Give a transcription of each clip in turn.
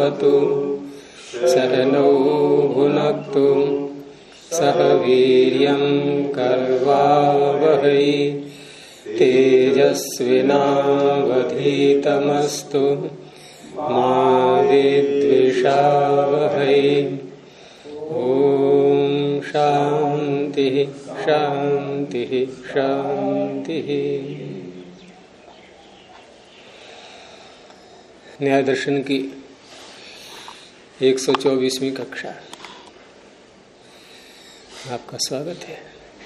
भवतु सहनौ भुनक्तु सह वीर्यं कर्वावहै तेजस्विनावधीतमस्तु मा विद्विषावहै। ओम शांति शांति शांति। न्याय दर्शन की 124वीं कक्षा, आपका स्वागत है।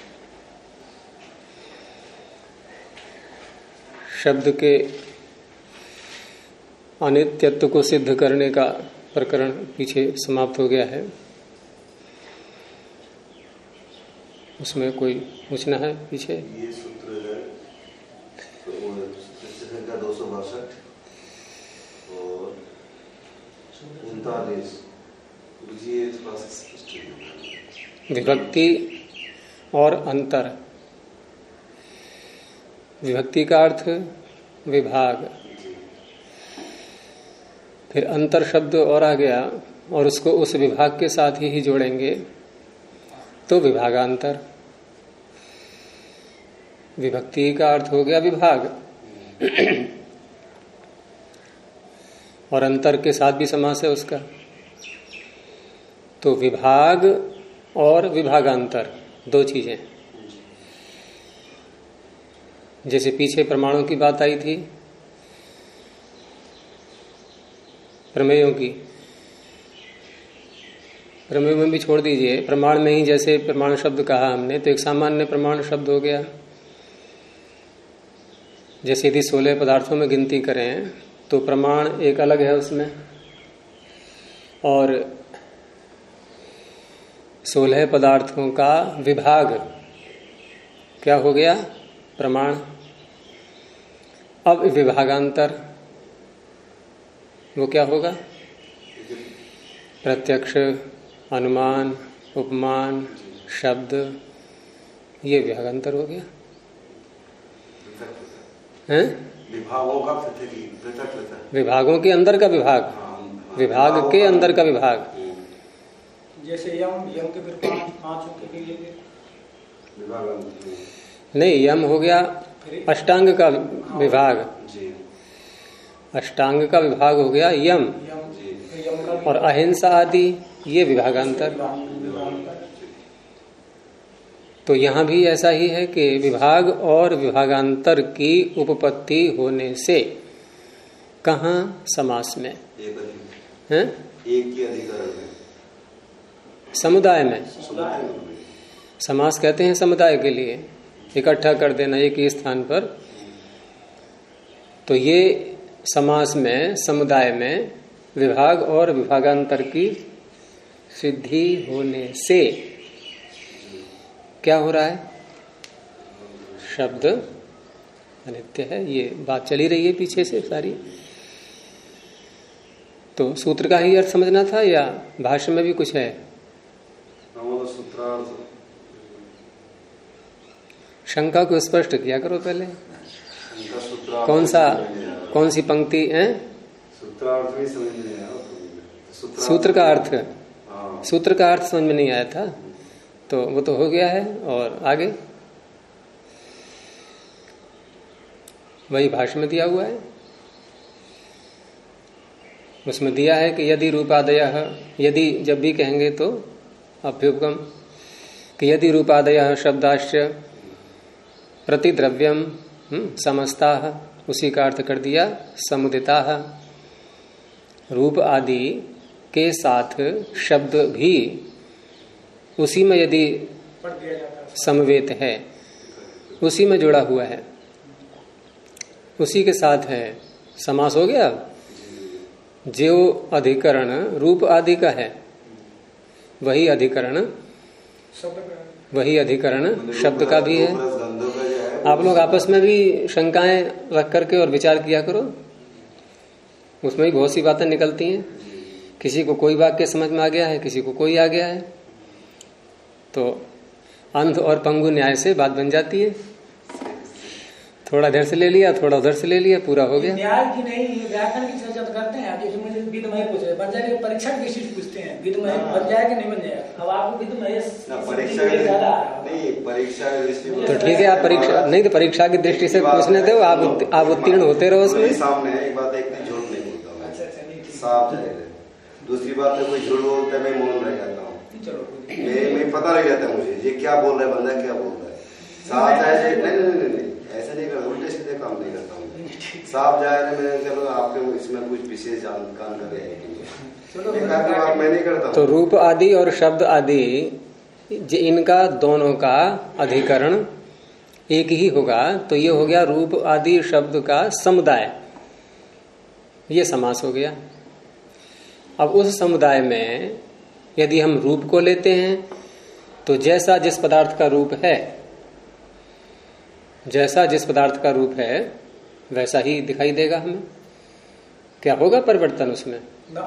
शब्द के अनित्यत्व को सिद्ध करने का प्रकरण पीछे समाप्त हो गया है। उसमें कोई पूछना है पीछे? ये सूत्र है 262 और 39। विभक्ति और अंतर। विभक्ति का अर्थ विभाग, फिर अंतर शब्द और आ गया और उसको उस विभाग के साथ ही जोड़ेंगे तो विभागांतर। विभक्ति का अर्थ हो गया विभाग और अंतर के साथ भी समास है उसका, तो विभाग और विभागांतर दो चीजें। जैसे पीछे प्रमाणों की बात आई थी, प्रमेयों की, प्रमेय में भी छोड़ दीजिए, प्रमाण में ही जैसे प्रमाण शब्द कहा हमने तो एक सामान्य प्रमाण शब्द हो गया। जैसे यदि 16 पदार्थों में गिनती करें तो प्रमाण एक अलग है उसमें, और 16 पदार्थों का विभाग क्या हो गया? प्रमाण। अब विभागांतर वो क्या होगा? प्रत्यक्ष, अनुमान, उपमान, शब्द, ये विभागांतर हो गया। हैं? विभागों के अंदर का विभाग, विभाग के अंदर का विभाग। जैसे यम के फिर 5 होते के लिए नहीं, यम हो गया अष्टांग का विभाग, अष्टांग का विभाग हो गया यम, और अहिंसा आदि ये विभागांतर। तो यहां भी ऐसा ही है कि विभाग और विभागांतर की उपपत्ति होने से कहाँ? समास में हैं? एक ही अधिकरण में, समुदाय में। समास कहते हैं समुदाय के लिए इकट्ठा कर देना एक ही स्थान पर। तो ये समास में, समुदाय में विभाग और विभागांतर की सिद्धि होने से क्या हो रहा है? शब्द अनित्य है। ये बात चली रही है पीछे से सारी। तो सूत्र का ही अर्थ समझना था या भाष्य में भी कुछ है? शंका को स्पष्ट किया करो पहले। कौन सी पंक्ति है? सूत्र का अर्थ, सूत्र का अर्थ समझ में नहीं आया था, तो वो तो हो गया है। और आगे वही भाष्य में दिया हुआ है। उसमें दिया है कि यदि रूपादयः, यदि जब भी कहेंगे तो अभ्युपगम, कि यदि रूपादयः शब्दाश्च प्रतिद्रव्यम समस्ताः, उसी का अर्थ कर दिया समुदिताः। रूप आदि के साथ शब्द भी उसी में यदि समवेत है, उसी में जुड़ा हुआ है, उसी के साथ है, समास हो गया। जो अधिकरण रूप आदि का है वही अधिकरण शब्द का भी है। आप लोग आपस में भी शंकाएं रख करके और विचार किया करो, उसमें भी बहुत सी बातें निकलती हैं। किसी को कोई वाक्य समझ में आ गया है, किसी को कोई आ गया है, तो अंध और पंगु न्याय से बात बन जाती है। थोड़ा इधर से ले लिया, थोड़ा उधर से ले लिया, पूरा हो गया। न्याय की नहीं, व्याकरण की चर्चा तो करते हैं। जैसे मुझे विधमय पूछ रहे, बन जाएगा, परीक्षा की दृष्टि से पूछते हैं विधमय बन जाएगा कि नहीं बन जाएगा। अब आपको विधमय परीक्षा नहीं, परीक्षा की दृष्टि तो ठीक है, आप परीक्षा नहीं तो परीक्षा की दृष्टि से पूछने दो, आप उत्तीर्ण होते रहो उसमें। सामने है एक बात, एक दिन झूठ नहीं बोलता। अच्छा, साफ जाएगा। दूसरी बात है, कोई झूठ बोलता है मैं मौन रह जाता हूँ, मैं पता लग जाता है मुझे ये क्या बोल रहा है बंदा, क्या बोल रहा है। साफ जाए, नहीं ऐसा नहीं करता, उल्टे सीधे काम नहीं करता हूँ। साफ जाए मैं चलो आपके इसमें कुछ विशेष जानकारी है मैं नहीं करता। तो रूप आदि और शब्द आदि इनका दोनों का अधिकरण एक ही होगा, तो ये हो गया रूप आदि शब्द का समुदाय, ये समास हो गया। अब उस समुदाय में यदि हम रूप को लेते हैं तो जैसा जिस पदार्थ का रूप है, जैसा जिस पदार्थ का रूप है वैसा ही दिखाई देगा हमें। क्या होगा परिवर्तन उसमें?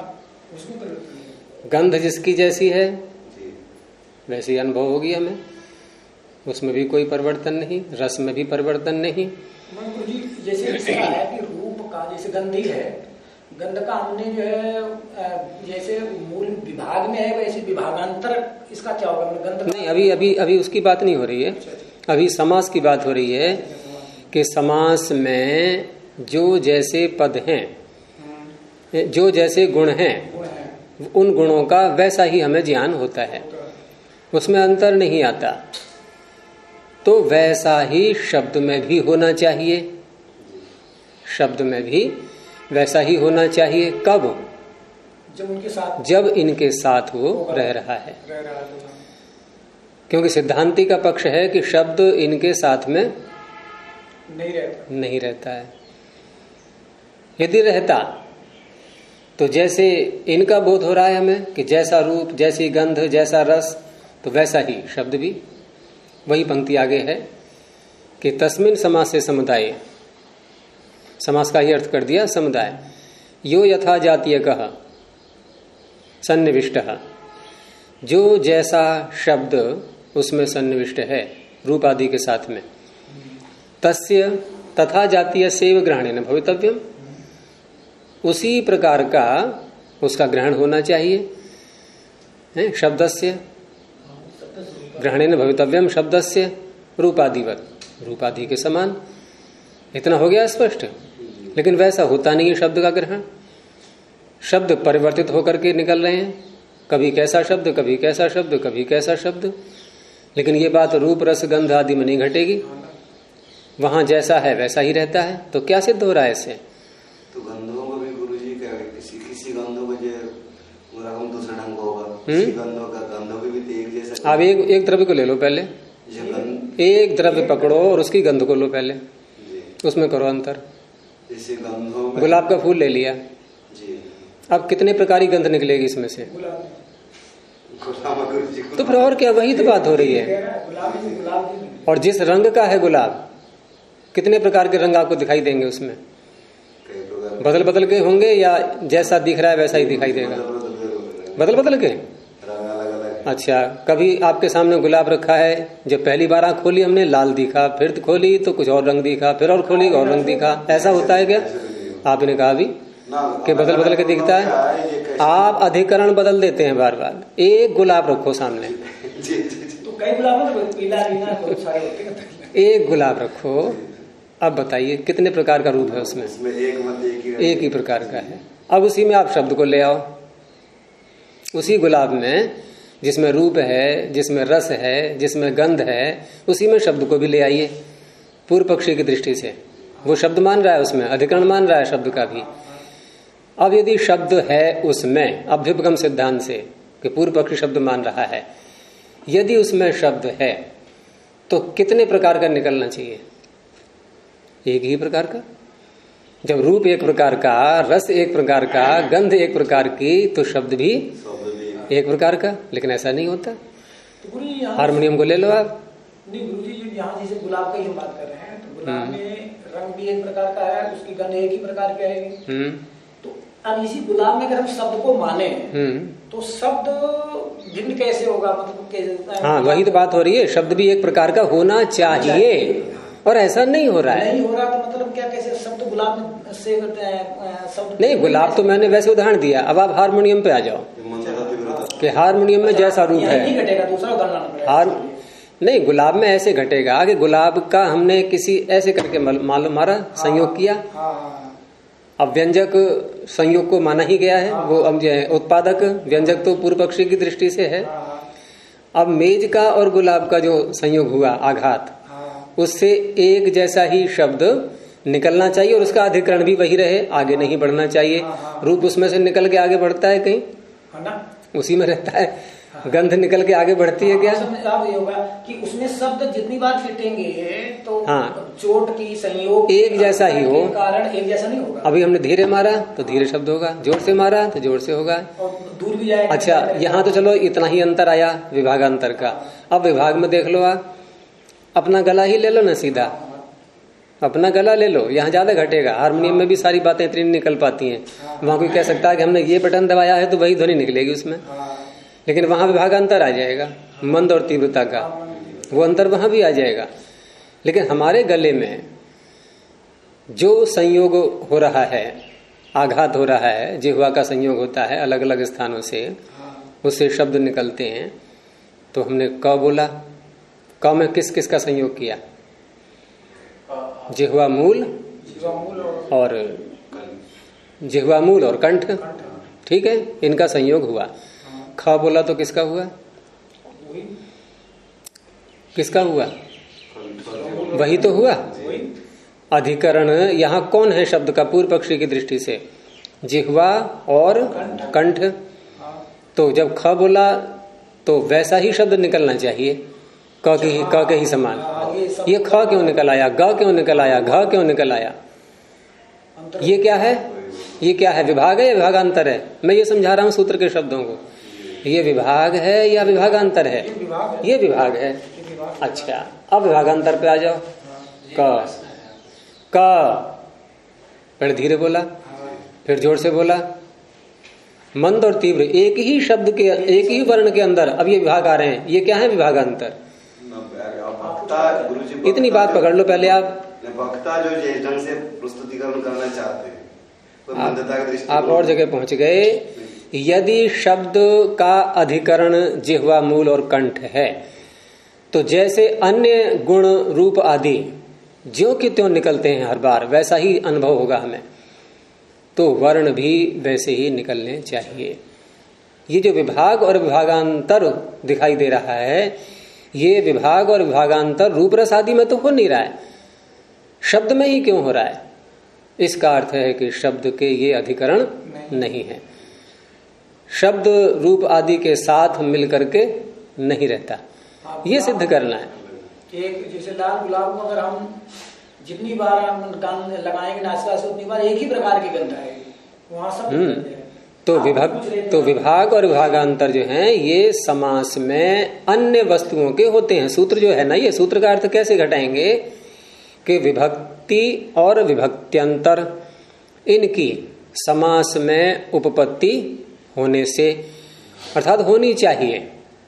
गंध जिसकी जैसी है वैसी अनुभव होगी हमें, उसमें भी कोई परिवर्तन नहीं, रस में भी परिवर्तन नहीं। जैसे इसका है कि रूप का जैसे गंधी है, गंध का हमने जो है जैसे मूल विभाग में है वैसे विभागांतर इसका क्या होगा? गंध नहीं, अभी उसकी बात नहीं हो रही है, अभी समास की बात हो रही है कि समास में जो जैसे पद हैं, जो जैसे गुण हैं, उन गुणों का वैसा ही हमें ज्ञान होता है, उसमें अंतर नहीं आता। तो वैसा ही शब्द में भी होना चाहिए, शब्द में भी वैसा ही होना चाहिए। कब? जब उनके साथ, जब इनके साथ वो रह रहा है। क्योंकि सिद्धांति का पक्ष है कि शब्द इनके साथ में नहीं रहता है। यदि रहता तो जैसे इनका बोध हो रहा है हमें कि जैसा रूप, जैसी गंध, जैसा रस, तो वैसा ही शब्द भी। वही पंक्ति आगे है कि तस्मिन समास से समुदाय, समास का ही अर्थ कर दिया समुदाय। यो यथा जातीय कह सन्निविष्ट, जो जैसा शब्द उसमें सन्निविष्ट है रूप आदि के साथ में, तस्य तथा जातीय सेव ग्रहणेन भवितव्यम, उसी प्रकार का उसका ग्रहण होना चाहिए। शब्दस्य ग्रहणेन भवितव्यम शब्दस्य रूपादिवत, रूपादि के समान। इतना हो गया स्पष्ट। लेकिन वैसा होता नहीं है शब्द का ग्रहण, शब्द परिवर्तित होकर के निकल रहे हैं, कभी कैसा शब्द, कभी कैसा शब्द, कभी कैसा शब्द। लेकिन ये बात रूप रस गंध आदि में नहीं घटेगी, वहां जैसा है वैसा ही रहता है। तो क्या सिद्ध हो रहा है इससे? तो गंधों को भी गुरुजी क्या, किसी गंधों को जो दूसरा ढंग होगा, किसी गंधों का गंधों भी एक जैसा। आप एक द्रव्य को ले लो पहले, एक द्रव्य पकड़ो और उसकी गंध को लो पहले, उसमें करो अंतर। जैसे गंधों में गुलाब का फूल ले लिया जी, अब कितने प्रकार की गंध निकलेगी इसमें से? तो फिर और क्या, वही तो बात हो रही है। और जिस रंग का है गुलाब, कितने प्रकार के रंग आपको दिखाई देंगे उसमें? बदल बदल के होंगे या जैसा दिख रहा है वैसा ही दिखाई देगा? बदल बदल के। अच्छा, कभी आपके सामने गुलाब रखा है, जब पहली बार आंख खोली हमने लाल दिखा, फिर खोली तो कुछ और रंग दिखा, फिर और खोली और रंग दिखा। ऐसा होता है क्या? आपने कहा अभी कि बदल बदल के दिखता है। आप अधिकरण बदल देते हैं बार बार। एक गुलाब रखो सामने, तो कई गुलाब पीला बहुत सारे होते हैं, एक गुलाब रखो, अब बताइए कितने प्रकार का रूप है उसमें? एक ही प्रकार का है। अब उसी में आप शब्द को ले आओ, उसी गुलाब में जिसमें रूप है, जिसमें रस है, जिसमें गंध है, उसी में शब्द को भी ले आइए। पूर्व पक्षी की दृष्टि से वो शब्द मान रहा है, उसमें अधिकरण मान रहा है शब्द का भी। अब यदि शब्द है उसमें, अभ्युपगम सिद्धांत से कि पूर्व पक्षी शब्द मान रहा है, यदि उसमें शब्द है तो कितने प्रकार का निकलना चाहिए? एक ही प्रकार का। जब रूप एक प्रकार का, रस एक प्रकार का, गंध एक प्रकार की, तो शब्द भी एक प्रकार का। लेकिन ऐसा नहीं होता। तो हारमोनियम को ले लो आप। नहीं गुरुजी, यहाँ जैसे गुलाब की हम बात कर रहे हैं, तो गुलाब में रंग भी एक प्रकार का है, उसकी गंध एक ही प्रकार की आएगी। तो अब इसी गुलाब में अगर हम शब्द को माने तो शब्द भिन्न कैसे होगा? मतलब कैसे? हाँ, वही तो बात हो रही है। शब्द भी एक प्रकार का होना चाहिए, और ऐसा नहीं हो रहा है। नहीं हो रहा तो मतलब क्या, कैसे शब्द गुलाब से शब्द नहीं, गुलाब तो मैंने वैसे उदाहरण दिया। अब आप हारमोनियम पे आ जाओ कि हारमोनियम में जैसा रूप है नहीं, गुलाब में ऐसे घटेगा कि गुलाब का हमने किसी ऐसे करके मालूम मारा, संयोग किया। अब व्यंजक संयोग को माना ही गया है, वो अब जो है उत्पादक व्यंजक तो पूर्व पक्षी की दृष्टि से है। अब मेज का और गुलाब का जो संयोग हुआ आघात, उससे एक जैसा ही शब्द निकलना चाहिए और उसका अधिकरण भी वही रहे, आगे नहीं बढ़ना चाहिए। रूप उसमें से निकल के आगे बढ़ता है कहीं, उसी में रहता है। गंध निकल के आगे बढ़ती है क्या? अब ये होगा कि उसमें शब्द जितनी बार फिटेंगे तो चोट की संयोग एक जैसा ही हो, कारण एक जैसा नहीं होगा। अभी हमने धीरे मारा तो धीरे शब्द होगा, जोर से मारा तो जोर से होगा, और दूर भी जाएगा। अच्छा, यहाँ तो चलो इतना ही अंतर आया विभागांतर का। अब विभाग में देख लो, आप अपना गला ही ले लो ना, सीधा अपना गला ले लो, यहाँ ज्यादा घटेगा। हारमोनियम में भी सारी बातें इतनी निकल पाती हैं, वहां कोई कह सकता है कि हमने ये बटन दबाया है तो वही ध्वनि निकलेगी उसमें, लेकिन वहां विभागांतर आ जाएगा, मंद और तीव्रता का वो अंतर वहां भी आ जाएगा। लेकिन हमारे गले में जो संयोग हो रहा है, आघात हो रहा है, जिह्वा का संयोग होता है अलग अलग स्थानों से, उससे शब्द निकलते हैं। तो हमने क बोला, क में किस किस का संयोग किया? जिह्वा मूल और कंठ, ठीक है, इनका संयोग हुआ। ख बोला तो किसका हुआ? किसका हुआ? वही तो हुआ। अधिकरण यहाँ कौन है शब्द का पूर्व पक्षी की दृष्टि से? जिह्वा और कंठ। तो जब ख बोला तो वैसा ही शब्द निकलना चाहिए, क के ही समान। ये ख क्यों निकल आया, ग क्यों निकल आया, घ क्यों निकल आया? ये क्या है? ये क्या है? विभाग है या विभागांतर है? मैं ये समझा रहा हूं सूत्र के शब्दों को। ये विभाग है या विभागांतर है? ये विभाग है। अच्छा, अब विभागांतर पे आ जाओ। क पहले धीरे बोला, फिर जोर से बोला, मंद और तीव्र, एक ही शब्द के, एक ही वर्ण के अंदर अब ये विभाग आ रहे हैं। ये क्या है? विभागांतर। इतनी बात पकड़ लो पहले आप। वक्ता जो ढंग से प्रस्तुतिकरण करना चाहते हैं, आप और जगह पहुंच गए। यदि शब्द का अधिकरण जिह्वा मूल और कंठ है तो जैसे अन्य गुण रूप आदि ज्यों कि त्यों निकलते हैं हर बार, वैसा ही अनुभव होगा हमें। तो वर्ण भी वैसे ही निकलने चाहिए। ये जो विभाग और विभागांतर दिखाई दे रहा है, ये विभाग और विभागांतर रूप रस आदि में तो हो नहीं रहा है, शब्द में ही क्यों हो रहा है? इसका अर्थ है कि शब्द के ये अधिकरण नहीं है। शब्द रूप आदि के साथ मिलकर के नहीं रहता, ये सिद्ध करना है। एक जैसे लाल गुलाब को अगर हम जितनी बार हम कान लगाएंगे नासिका से, उतनी बार एक ही प्रकार की गंध आएगी, वहां सब तो विभाग और विभागांतर जो हैं ये समास में अन्य वस्तुओं के होते हैं। सूत्र जो है ना, ये सूत्र का अर्थ कैसे घटाएंगे कि विभक्ति और विभक्त्यंतर इनकी समास में उपपत्ति होने से, अर्थात होनी चाहिए।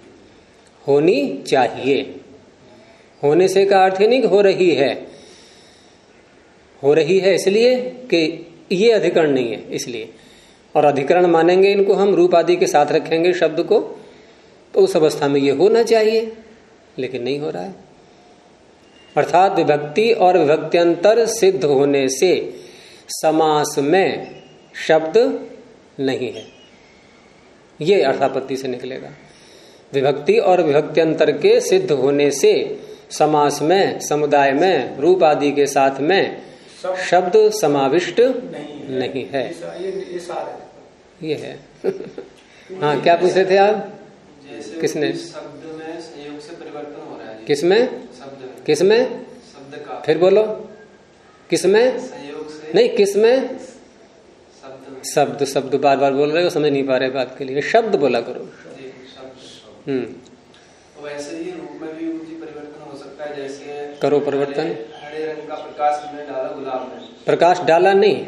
होने से का अर्थ है नहीं कि हो रही है इसलिए कि ये अधिकरण नहीं है इसलिए, और अधिकरण मानेंगे इनको हम रूप आदि के साथ रखेंगे शब्द को, तो उस अवस्था में ये होना चाहिए, लेकिन नहीं हो रहा है। अर्थात विभक्ति और विभक्त्यंतर सिद्ध होने से समास में शब्द नहीं है, ये अर्थापत्ति से निकलेगा। विभक्ति और विभक्त्यंतर के सिद्ध होने से समास में, समुदाय में, रूप आदि के साथ में शब्द समाविष्ट नहीं है। ये है। हाँ, क्या पूछ रहे थे आप? किसने? शब्द में संयोग से परिवर्तन हो रहा है। किसमें? शब्द का। फिर बोलो, किसमें? संयोग से नहीं, किसमें? शब्द बार बार बोल रहे हो, समझ नहीं पा रहे बात के लिए। शब्द बोला करो। तो वैसे ही रूप में भी परिवर्तन हो सकता है, जैसे करो परिवर्तन। हरे रंग का प्रकाश हमने डाला गुलाब में। प्रकाश डाला नहीं,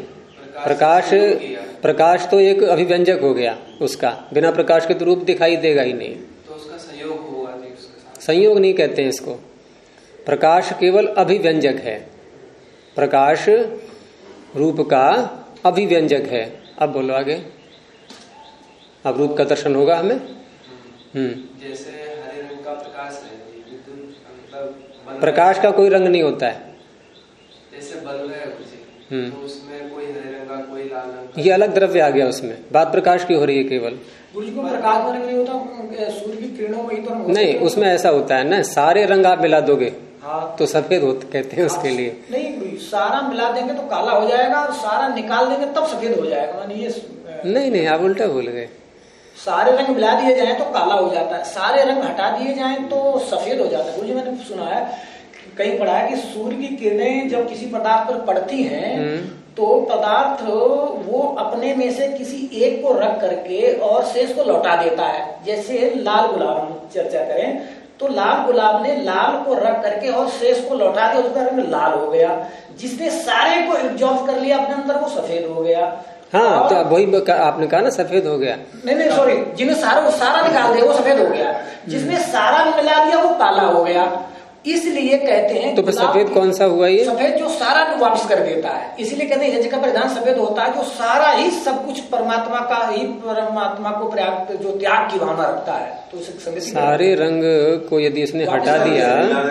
प्रकाश तो एक अभिव्यंजक हो गया उसका, बिना प्रकाश के तो रूप दिखाई देगा ही नहीं। तो उसका संयोग होगा। संयोग नहीं कहते हैं इसको, प्रकाश केवल अभिव्यंजक है, प्रकाश रूप का अभिव्यंजक है। अब बोलो आगे, अब रूप का दर्शन होगा हमें। जैसे हरे रंग का प्रकाश है, मतलब प्रकाश का कोई रंग नहीं होता है। जैसे बल्ब है तो उसमें कोई हरे रंग का, कोई लाल रंग का, ये अलग द्रव्य आ गया उसमें। बात प्रकाश की हो रही है केवल। प्रकाश में नहीं होता, सूर्य की किरणों में ही तो नहीं, उसमें ऐसा होता है ना, सारे रंग आप मिला दोगे तो सफेद होते कहते हैं उसके लिए। नहीं, सारा मिला देंगे तो काला हो जाएगा, और सारा निकाल देंगे तब सफेद हो जाएगा। मानी ये नहीं, आप उल्टा बोल गए। सारे रंग मिला दिए जाएं तो काला हो जाता है, सारे रंग हटा दिए जाएं तो सफेद हो जाता है। गुरुजी मैंने सुना है, कहीं पढ़ा है कि सूर्य की किरणें जब किसी पदार्थ पर पड़ती हैं तो पदार्थ वो अपने में से किसी एक को रख करके और शेष को लौटा देता है। जैसे लाल गुलाब हम चर्चा करें तो लाल गुलाब ने लाल को रख करके और शेष को लौटा दिया, उसका रंग लाल हो गया। जिसने सारे को एब्जॉर्ब कर लिया अपने अंदर वो सफेद हो गया। हाँ, तो वही आपने कहा ना सफेद हो गया। नहीं सॉरी, जिन्हें सारा निकाल दिया वो सफेद हो गया, जिसने सारा मिला दिया वो काला हो गया। इसलिए कहते हैं तो फिर सफेद कौन सा हुआ ये? सफेद जो सारा को वापस कर देता है। इसलिए कहते हैं यज्ञ का परिधान सफेद होता है, जो सारा ही सब कुछ परमात्मा का ही, परमात्मा को पर्याप्त जो त्याग की भावना रखता है। तो सारे रंग को यदि उसने हटा दिया,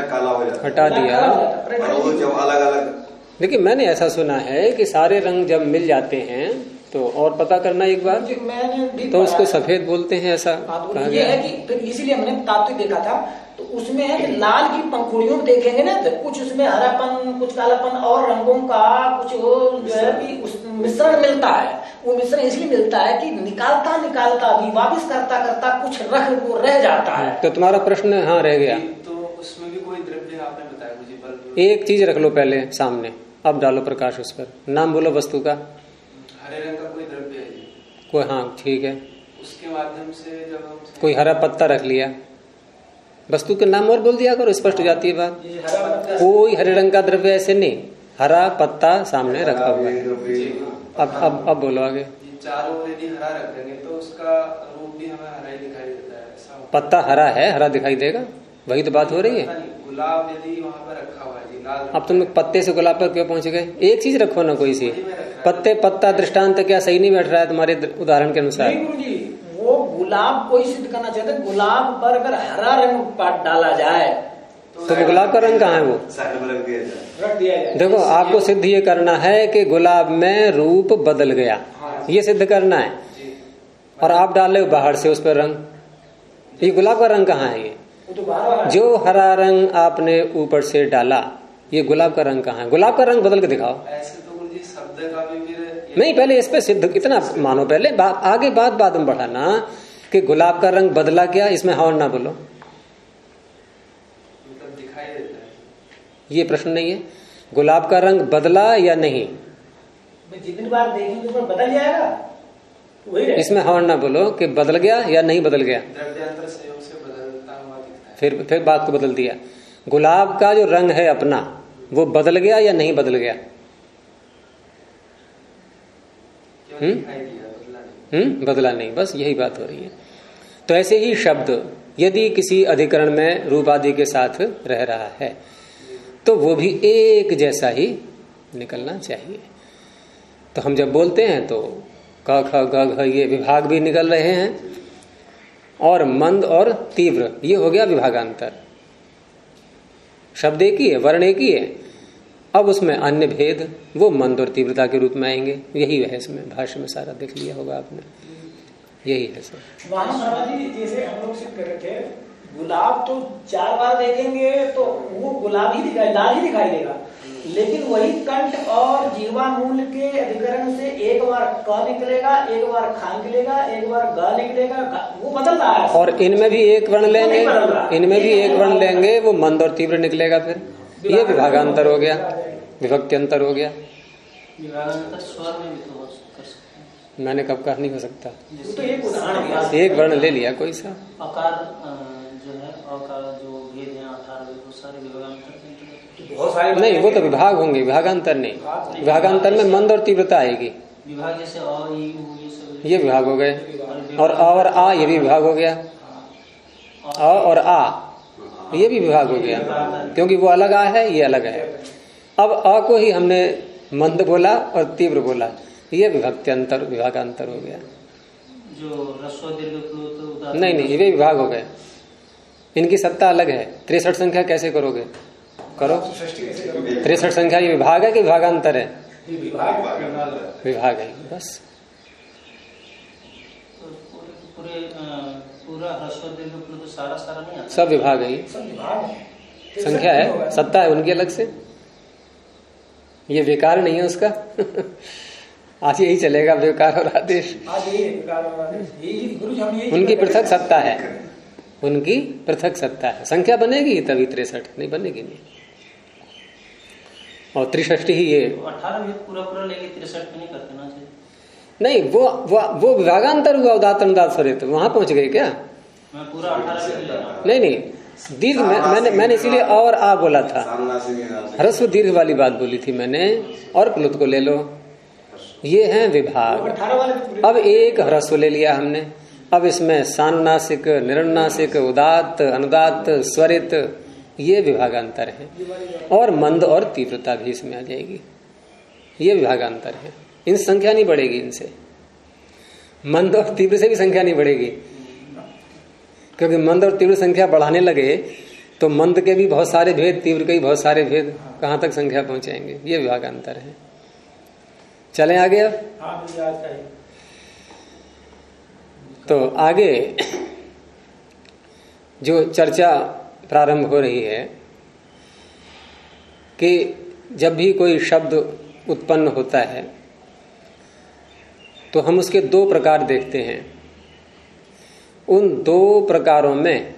जब अलग अलग। देखिए मैंने ऐसा सुना है कि सारे रंग जब मिल जाते हैं तो और पता करना एक बार, तो उसको सफेद बोलते हैं, ऐसा कहा गया है। कि इसलिए हमने तात्विक देखा था, तो उसमें है कि लाल की पंखुड़ियों में देखेंगे ना, कुछ उसमें हरापन, कुछ कालापन और रंगों का कुछ जो है कि उस मिश्रण मिलता है। वो मिश्रण इसलिए मिलता है कि निकालता भी वापिस करता कुछ रह जाता है। तो तुम्हारा प्रश्न हाँ रह गया। तो उसमें भी कोई द्रव्य आपने बताया मुझे, पर एक चीज रख लो पहले सामने, अब डालो प्रकाश उस पर। नाम बोलो वस्तु का। हरे रंग का कोई द्रव्य है कोई? हाँ ठीक है। उसके माध्यम से जब हम कोई हरा पत्ता रख लिया, वस्तु के नाम और बोल दिया करो, स्पष्ट हो जाती है बात। कोई हरे रंग का द्रव्य ऐसे नहीं, हरा पत्ता सामने रखा हुआ है। अब बोलो आगे। चारों यदि हरा रख देंगे तो उसका रूप भी हमें हरा ही दिखाई देता है, ऐसा पत्ता हरा है, हरा दिखाई देगा, वही तो बात हो रही है। गुलाब यदि वहाँ पर रखा हुआ है लाल, अब तुम पत्ते से गुलाब पर क्यों पहुंच गए? एक चीज रखो ना कोई सी। पत्ते पत्ता दृष्टांत क्या सही नहीं बैठ रहा है तुम्हारे उदाहरण के अनुसार? वो गुलाब को ही सिद्ध करना चाहते, गुलाब पर अगर हरा रंग डाला जाए तो गुलाब का रंग कहाँ है? वो रख दिया जाए। देखो आपको सिद्ध ये करना है कि गुलाब में रूप बदल गया, ये सिद्ध करना है। और आप डाल रहे हो बाहर से उस पर रंग, ये गुलाब का रंग कहाँ है? ये जो हरा रंग आपने ऊपर से डाला, ये गुलाब का रंग कहाँ है? गुलाब का रंग बदल के दिखाओ। ऐसे तो मुझे शब्द का भी नहीं, पहले इस पे सिद्ध इतना मानो, पहले आगे बात बाद में बढ़ाना कि गुलाब का रंग बदला क्या, इसमें हाँ ना बोलो, मतलब दिखाई देता है। ये प्रश्न नहीं है। गुलाब का रंग बदला या नहीं, जितनी बार देखेंगे तो बदल जाएगा, वही इसमें हाँ ना बोलो कि बदल गया या नहीं बदल गया। द्रव्यांतर संयोग से बदलता हुआ दिखता है। फिर बात को बदल दिया। गुलाब का जो रंग है अपना, वो बदल गया या नहीं बदल गया? बदला नहीं, बस यही बात हो रही है। तो ऐसे ही शब्द यदि किसी अधिकरण में रूप आदि के साथ रह रहा है तो वो भी एक जैसा ही निकलना चाहिए। तो हम जब बोलते हैं तो क ख ग घ ये विभाग भी निकल रहे हैं, और मंद और तीव्र ये हो गया विभागांतर। शब्द एक ही है, वर्ण एक ही है, अब उसमें अन्य भेद वो मंद और तीव्रता के रूप में आएंगे। यही है इसमें भाष्य में सारा देख लिया होगा आपने, यही है सर। वहां जैसे हम लोग सिद्ध कर रहे थे, गुलाब तो 4 बार देखेंगे तो वो गुलाब ही दिखाई, लाल ही दिखाई देगा, लेकिन वही कंठ और जीवा मूल के अधिकरण से एक बार क निकलेगा, एक बार खा निकलेगा, एक बार ग निकलेगा, वो बदल रहा है। और इनमें भी एक वर्ण लेंगे, इनमें भी एक वर्ण लेंगे, वो मंद और तीव्र निकलेगा। फिर ये विभागांतर हो गया, विभक्ति अंतर हो गया। स्वर में भी तो हो सकता है। मैंने कब कहा नहीं हो सकता, तो एक उदाहरण एक वर्ण ले लिया कोई सा। आकार जो है, आकार जो भेद है 18 वो सारे विभागांतर बहुत सारे नहीं, वो तो विभाग होंगे, विभागांतर नहीं। विभागांतर में मंद और तीव्रता आएगी। विभाग जैसे अ, ई, उ, ये सब ये विभाग हो गए, और अ और आ ये भी विभाग हो गया। अ और आ ये भी विभाग हो गया, क्योंकि वो अलग आ है, ये अलग है। अब अ को ही हमने मंद बोला और तीव्र बोला, ये विभागांतर हो गया। जो ह्रस्व दीर्घ प्लुत नहीं, ये विभाग हो गए, इनकी सत्ता अलग है। 63 संख्या कैसे करोगे? करो 63 संख्या, ये विभाग है कि विभागांतर है? विभाग है बस। पूरा ह्रस्व दीर्घ प्लुत सारा नहीं आता, सब विभाग है, संख्या है, सत्ता है उनकी अलग से, ये विकार नहीं है उसका। आज यही चलेगा, विकार और आदेश। उनकी पृथक सत्ता है, उनकी पृथक सत्ता है। संख्या बनेगी तभी 63, नहीं बनेगी नहीं। और 63 ही ये 18 पूरा लेके 63 नहीं करते ना? नहीं, वो विभागांतर हुआ, उदात्त अनुदात स्वरित, वहां पहुंच गए क्या? मैं पूरा 18 नहीं, दीर्घ मैंने इसीलिए और आ बोला था, ह्रस्व दीर्घ वाली बात बोली थी मैंने, और प्लुत को ले लो, ये है विभाग। अब एक ह्रस्व ले लिया हमने, अब इसमें सानुनासिक, निरनुनासिक, उदात्त अनुदात्त स्वरित, ये विभागांतर है। और मंद और तीव्रता भी इसमें आ जाएगी, ये विभागांतर है। इन संख्या नहीं बढ़ेगी, इनसे मंद और तीव्र से भी संख्या नहीं बढ़ेगी, क्योंकि मंद और तीव्र संख्या बढ़ाने लगे तो मंद के भी बहुत सारे भेद, तीव्र के भी बहुत सारे भेद, कहां तक संख्या पहुंचाएंगे? ये विभागांतर है। चलें आगे। अब तो आगे जो चर्चा प्रारंभ हो रही है कि जब भी कोई शब्द उत्पन्न होता है तो हम उसके दो प्रकार देखते हैं। उन दो प्रकारों में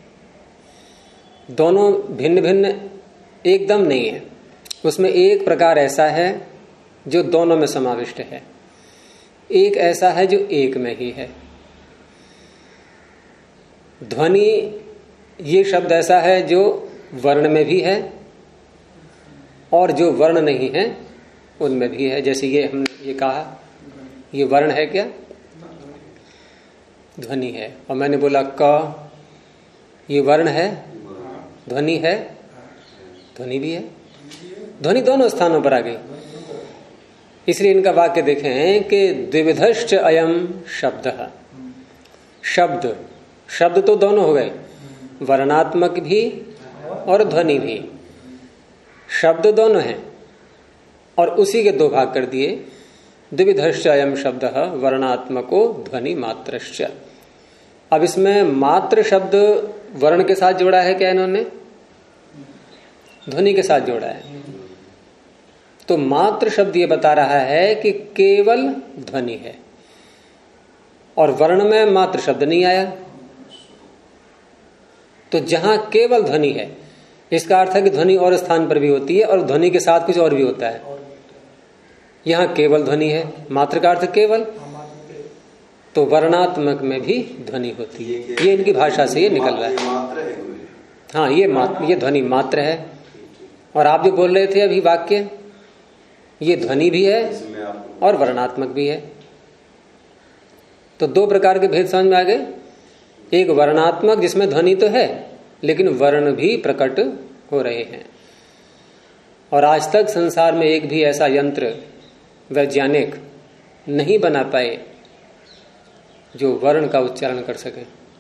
दोनों भिन्न भिन्न एकदम नहीं है, उसमें एक प्रकार ऐसा है जो दोनों में समाविष्ट है, एक ऐसा है जो एक में ही है। ध्वनि, ये शब्द ऐसा है जो वर्ण में भी है और जो वर्ण नहीं है उनमें भी है। जैसे ये हमने ये कहा, ये वर्ण है क्या? ध्वनि है। और मैंने बोला क, ये वर्ण है, ध्वनि है, ध्वनि भी है। ध्वनि दोनों स्थानों पर आ गई, इसलिए इनका वाक्य देखें कि द्विविधश्च अयम शब्दः। शब्द, शब्द तो दोनों हो गए, वर्णात्मक भी और ध्वनि भी, शब्द दोनों हैं। और उसी के दो भाग कर दिए, द्विविधश्च अयम शब्दः वर्णात्मको ध्वनि मात्रश्च। अब इसमें मात्र शब्द वर्ण के साथ जोड़ा है क्या इन्होंने? ध्वनि के साथ जोड़ा है। तो मात्र शब्द ये बता रहा है कि केवल ध्वनि है, और वर्ण में मात्र शब्द नहीं आया। तो जहां केवल ध्वनि है, इसका अर्थ है कि ध्वनि और स्थान पर भी होती है और ध्वनि के साथ कुछ और भी होता है। यहां केवल ध्वनि है, मात्र का अर्थ केवल, तो वर्णात्मक में भी ध्वनि होती है। ये इनकी भाषा से ये निकल रहा है। हाँ, ये ध्वनि मात्र है। और आप जो बोल रहे थे अभी वाक्य, ये ध्वनि भी है और वर्णात्मक भी है। तो दो प्रकार के भेद समझ में आ गए। एक वर्णात्मक जिसमें ध्वनि तो है लेकिन वर्ण भी प्रकट हो रहे हैं। और आज तक संसार में एक भी ऐसा यंत्र वैज्ञानिक नहीं बना पाए जो वर्ण का उच्चारण कर सके।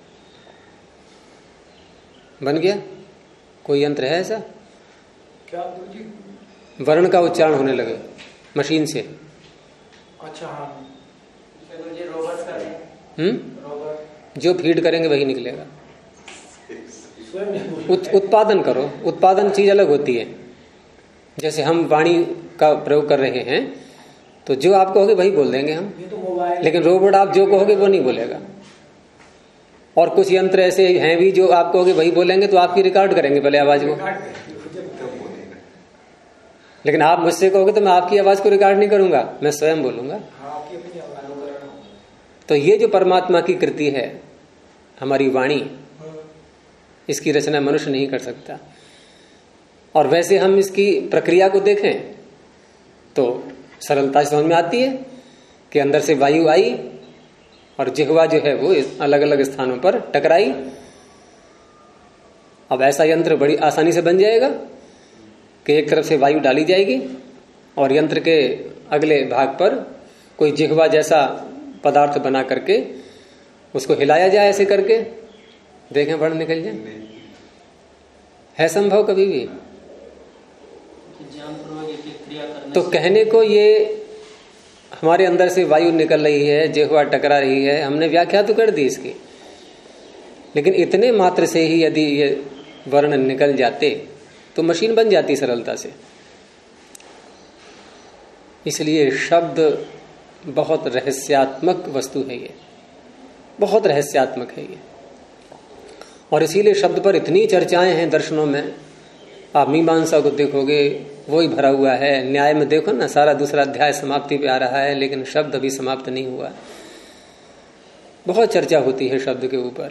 बन गया कोई यंत्र है ऐसा? क्या जी? वर्ण का उच्चारण होने लगे मशीन से। अच्छा, हाँ, रोबोट कर रहे हैं। जो फीड करेंगे वही निकलेगा। उत्पादन करो, उत्पादन चीज अलग होती है। जैसे हम वाणी का प्रयोग कर रहे हैं तो जो आप कहोगे वही बोल देंगे हम, लेकिन रोबोट आप जो कहोगे वो नहीं बोलेगा। और कुछ यंत्र ऐसे हैं भी जो आप कहोगे वही बोलेंगे, तो आपकी रिकॉर्ड करेंगे पहले आवाज को, लेकिन आप मुझसे कहोगे तो मैं आपकी आवाज को रिकॉर्ड नहीं करूंगा, मैं स्वयं बोलूंगा। तो ये जो परमात्मा की कृति है हमारी वाणी, इसकी रचना मनुष्य नहीं कर सकता। और वैसे हम इसकी प्रक्रिया को देखें तो सरलता से समझ में आती है कि अंदर से वायु आई और जिह्वा जो है वो अलग अलग स्थानों पर टकराई अब ऐसा यंत्र बड़ी आसानी से बन जाएगा कि एक तरफ से वायु डाली जाएगी और यंत्र के अगले भाग पर कोई जिह्वा जैसा पदार्थ बना करके उसको हिलाया जाए, ऐसे करके देखें वर्ण निकल जाए। है संभव कभी भी? तो कहने को ये हमारे अंदर से वायु निकल रही है, जिह्वा टकरा रही है, हमने व्याख्या तो कर दी इसकी, लेकिन इतने मात्र से ही यदि ये वर्ण निकल जाते तो मशीन बन जाती सरलता से। इसलिए शब्द बहुत रहस्यात्मक वस्तु है, ये बहुत रहस्यात्मक है ये, और इसीलिए शब्द पर इतनी चर्चाएं हैं दर्शनों में। आप मीमांसा को देखोगे वही भरा हुआ है, न्याय में देखो ना, सारा दूसरा अध्याय समाप्ति पे आ रहा है, लेकिन शब्द अभी समाप्त नहीं हुआ। बहुत चर्चा होती है शब्द के ऊपर।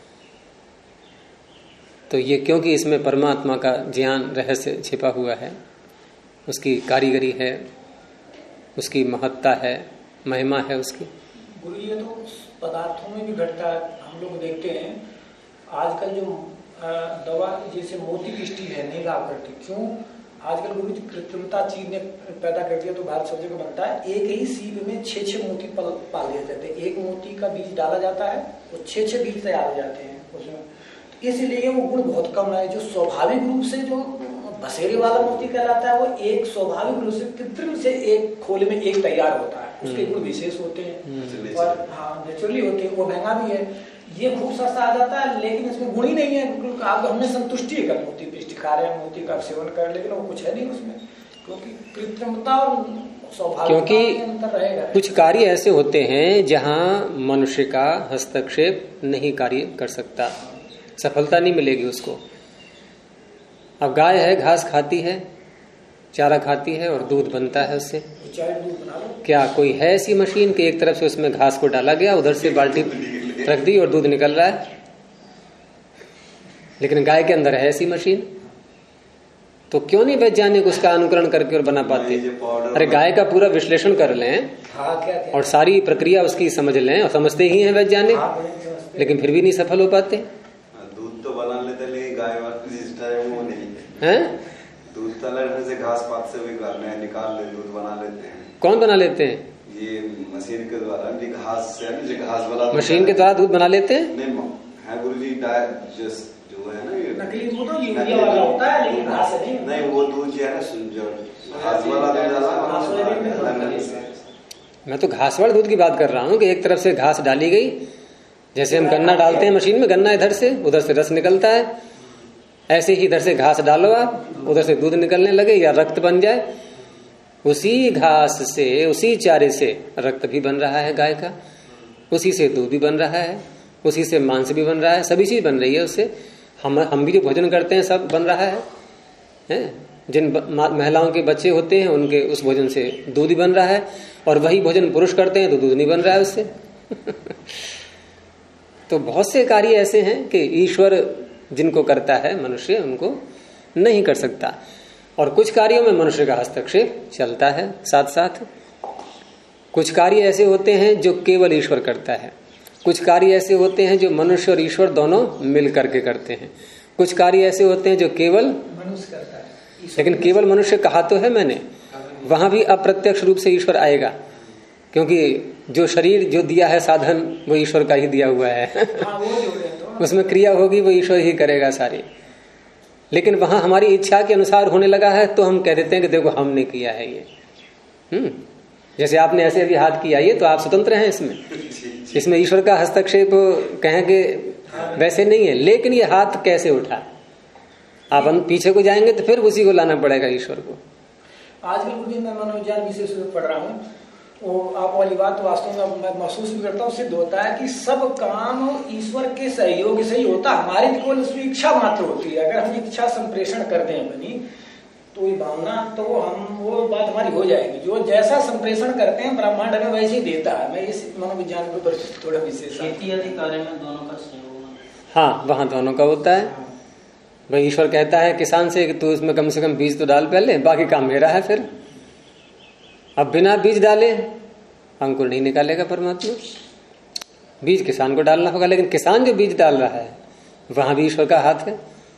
तो ये क्योंकि इसमें परमात्मा का ज्ञान रहस्य छिपा हुआ है, उसकी कारीगरी है, उसकी महत्ता है, महिमा है उसकी। गुरु ये तो पदार्थों में भी घटता है। हम लोग देखते हैं आजकल जो दवा जैसे मोती की स्टील है नहीं काम करती, क्यों? आजकल गुरु जी कृत्रिमता चीज ने पैदा कर दिया, तो भारत सब जगह बनता है। एक ही सीप में 6 मोती पाल दिए जाते हैं। एक मोती का बीज डाला जाता है और 6 बीज तैयार हो जाते हैं उसमें। इसलिए वो गुण बहुत कम है। जो स्वाभाविक रूप से जो बसेरे वाला मोती कहलाता है, वो एक स्वाभाविक रूप से कृत्रिम से एक खोले में एक तैयार होता है। उसके गुण विशेष होते हैं और हाँ नेचुरली होते हैं। वो महंगा भी है, ये खूब सस्ता आ जाता है, लेकिन इसमें गुण ही नहीं है। आप हमने संतुष्टि है कर मोती पिष्टिकार या मोती का सेवन कर, लेकिन वो कुछ है नहीं उसमें, क्योंकि कृत्रिमता और स्वाभाविक अंतर रहेगा। कुछ कार्य ऐसे होते हैं जहां मनुष्य का हस्तक्षेप नहीं कार्य कर सकता, सफलता नहीं मिलेगी उसको। अब गाय है, घास खाती है, चारा खाती है और दूध बनता है उससे। क्या कोई है ऐसी मशीन कि एक तरफ से उसमें घास को डाला गया, उधर से बाल्टी रख दी और दूध निकल रहा है? लेकिन गाय के अंदर है ऐसी मशीन। तो क्यों नहीं वैज्ञानिक उसका अनुकरण करके और बना पाते? अरे गाय का पूरा विश्लेषण कर लें और सारी प्रक्रिया उसकी समझ लें, और समझते ही हैं वैज्ञानिक, लेकिन फिर भी नहीं सफल हो पाते। दूध तो बना लेते, लेकिन गाय वाली सिस्टम वो नहीं है। दूध तलने से घास पात से भी निकाल ले, दूध बना लेते हैं। कौन बना लेते हैं? ये मशीन के द्वारा। घास से घास वाला मशीन के द्वारा दूध बना लेते हैं? नहीं है गुरु जी, जो है ना ये नकली दूध तो यूरिया वाला होता है, लेकिन घास नहीं। वो दूध जो है ना घास वाला मैं तो घास वाले दूध की बात कर रहा हूँ कि एक तरफ से घास डाली गई, जैसे हम गन्ना डालते हैं मशीन में, गन्ना इधर से उधर से रस निकलता है, ऐसे ही इधर से घास डालो आप, उधर से दूध निकलने लगे या रक्त बन जाए। उसी घास से, उसी चारे से रक्त भी बन रहा है गाय का, उसी से दूध भी बन रहा है, उसी से मांस भी बन रहा है, सभी चीज बन रही है उससे। हम भी जो भोजन करते हैं सब बन रहा है? जिन महिलाओं के बच्चे होते हैं उनके उस भोजन से दूध ही बन रहा है, और वही भोजन पुरुष करते हैं तो दूध नहीं बन रहा है उससे। तो बहुत से कार्य ऐसे हैं कि ईश्वर जिनको करता है मनुष्य उनको नहीं कर सकता, और कुछ कार्यों में मनुष्य का हस्तक्षेप चलता है साथ साथ। कुछ कार्य ऐसे होते हैं जो केवल ईश्वर करता है, कुछ कार्य ऐसे होते हैं जो मनुष्य और ईश्वर दोनों मिल करके करते हैं, कुछ कार्य ऐसे होते हैं जो केवल मनुष्य करता है। लेकिन केवल मनुष्य कहा तो है मैंने, वहां भी अप्रत्यक्ष रूप से ईश्वर आएगा, क्योंकि जो शरीर जो दिया है साधन वो ईश्वर का ही दिया हुआ है। उसमें क्रिया होगी वो ईश्वर ही करेगा सारी। लेकिन वहां हमारी इच्छा के अनुसार होने लगा है तो हम कह देते हैं कि देखो हमने किया है ये। जैसे आपने ऐसे अभी हाथ किया, ये तो आप स्वतंत्र हैं इसमें ईश्वर का हस्तक्षेप कहेंगे वैसे नहीं है। लेकिन ये हाथ कैसे उठा, आप पीछे को जाएंगे तो फिर उसी को लाना पड़ेगा ईश्वर को। आजकल मैं मनोविज्ञान विशेष रूप से पढ़ रहा हूँ, वो आप वाली बात तो वास्तव में मैं महसूस भी करता हूँ, सिद्ध होता है कि सब काम ईश्वर के सहयोग से ही होता है। हमारी केवल उसकी इच्छा मात्र होती है। अगर हम इच्छा संप्रेषण कर दें अपनी, तो ये भावना तो वो बात हमारी हो जाएगी। जो जैसा संप्रेषण करते हैं ब्रह्मांड हमें वैसे ही देता है। मैं इस मनोविज्ञान के ऊपर थोड़ा विशेष खेती आदि कार्य में दोनों का सहयोग, हाँ वहां दोनों का होता है। भाई ईश्वर कहता है किसान से कि तू इसमें कम से कम बीज तो डाल पहले, बाकी काम मेरा है। फिर अब बिना बीज डाले अंकुर नहीं निकालेगा परमात्मा, बीज किसान को डालना होगा। लेकिन किसान जो बीज डाल रहा है वहां भी ईश्वर का हाथ है।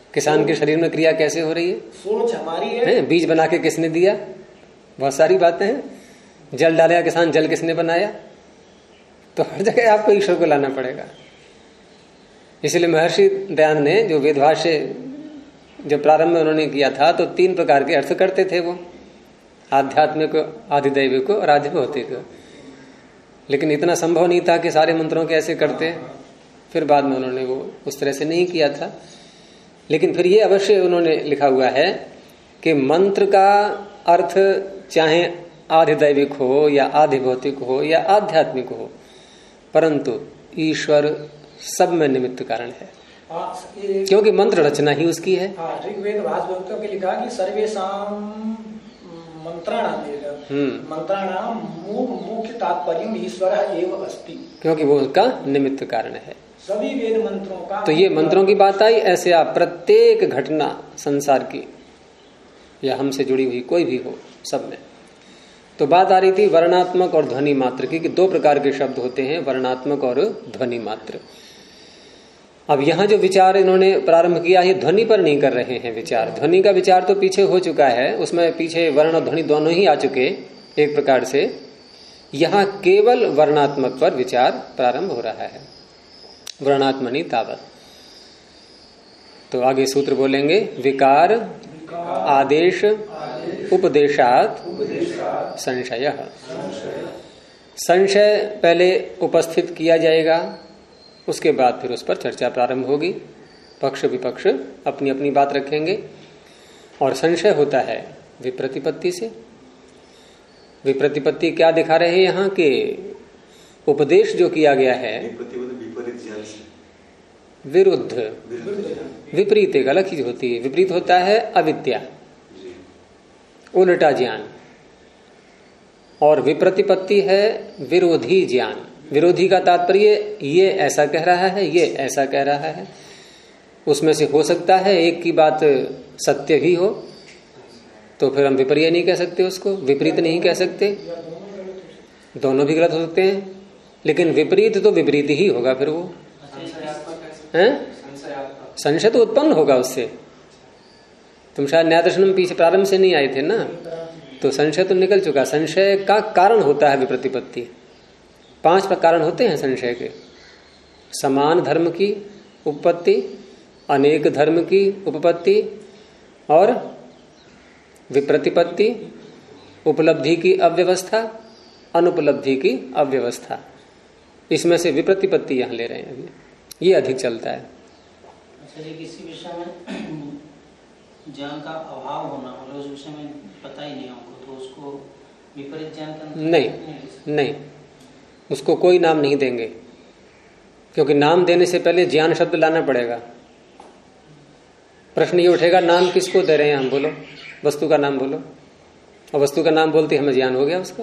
किसान के शरीर में क्रिया कैसे हो रही है? सोच हमारी है। बीज बना के किसने दिया? बहुत सारी बातें हैं। जल डालेगा किसान, जल किसने बनाया? तो हर जगह आपको ईश्वर को लाना पड़ेगा। इसलिए महर्षि दयानंद ने जो वेदभाष्य जब प्रारंभ में उन्होंने किया था तो 3 प्रकार के अर्थ करते थे वो, आध्यात्मिक, आधिदैविक और आधिभौतिक। लेकिन इतना संभव नहीं था कि सारे मंत्रों के ऐसे करते। फिर बाद में उन्होंने वो उस तरह से नहीं किया था। लेकिन फिर ये अवश्य उन्होंने लिखा हुआ है कि मंत्र का अर्थ चाहे आधिदैविक हो या आधिभौतिक हो या आध्यात्मिक हो, परंतु ईश्वर सब में निमित्त कारण है। क्योंकि मंत्र रचना ही उसकी है। ऋग्वेद भागवतों के लिखा कि सर्वेषां मंत्राणाम मुख्य तात्पर्य ईश्वर एव अस्ति, क्योंकि वो उसका निमित्त कारण है। सभी वेद मंत्रों का तो ये मंत्रों की बात आई। ऐसे आप प्रत्येक घटना संसार की या हमसे जुड़ी हुई कोई भी हो, सब में। तो बात आ रही थी वर्णात्मक और ध्वनि मात्र की, कि 2 प्रकार के शब्द होते हैं, वर्णात्मक और ध्वनि मात्र। अब यहां जो विचार इन्होंने प्रारंभ किया है, ध्वनि पर नहीं कर रहे हैं विचार। ध्वनि का विचार तो पीछे हो चुका है, उसमें पीछे वर्ण और ध्वनि दोनों ही आ चुके एक प्रकार से। यहां केवल वर्णात्मक पर विचार प्रारंभ हो रहा है, वर्णात्मनि तावत। तो आगे सूत्र बोलेंगे, विकार आदेश उपदेशात संशय। संशय पहले उपस्थित किया जाएगा, उसके बाद फिर उस पर चर्चा प्रारंभ होगी। पक्ष विपक्ष अपनी अपनी बात रखेंगे। और संशय होता है विप्रतिपत्ति से। विप्रतिपत्ति क्या दिखा रहे हैं यहाँ के उपदेश जो किया गया है, विरुद्ध, विपरीत एक अलग चीज होती है। विपरीत होता है अविद्या, उल्टा ज्ञान, और विप्रतिपत्ति है विरोधी ज्ञान। विरोधी का तात्पर्य ये ऐसा कह रहा है, ये ऐसा कह रहा है। उसमें से हो सकता है एक की बात सत्य भी हो, तो फिर हम विपर्य नहीं कह सकते, उसको विपरीत नहीं कह सकते, दोनों भी गलत हो सकते हैं। लेकिन विपरीत तो विपरीत ही होगा फिर वो हैं। संशय तो उत्पन्न होगा उससे। तुम शायद न्याय दर्शन में पीछे प्रारंभ से नहीं आए थे ना, तो संशय तो निकल चुका। संशय का कारण होता है विप्रतिपत्ति। 5 कारण होते हैं संशय के। समान धर्म की उपपत्ति, अनेक धर्म की उपपत्ति, और विप्रतिपत्ति, उपलब्धि की अव्यवस्था, अनुपलब्धि की अव्यवस्था। इसमें से विप्रतिपत्ति यहां ले रहे हैं अभी, ये अधिक चलता है। अच्छा, किसी विषय में ज्ञान का अभाव होना, मतलब उस विषय में पता ही नहीं हमको, तो उसको विपरीत ज्ञान नहीं, उसको कोई नाम नहीं देंगे, क्योंकि नाम देने से पहले ज्ञान शब्द लाना पड़ेगा। प्रश्न ये उठेगा, नाम किसको दे रहे हैं हम? बोलो, वस्तु का नाम बोलो। और वस्तु का नाम बोलते हमें ज्ञान हो गया उसका।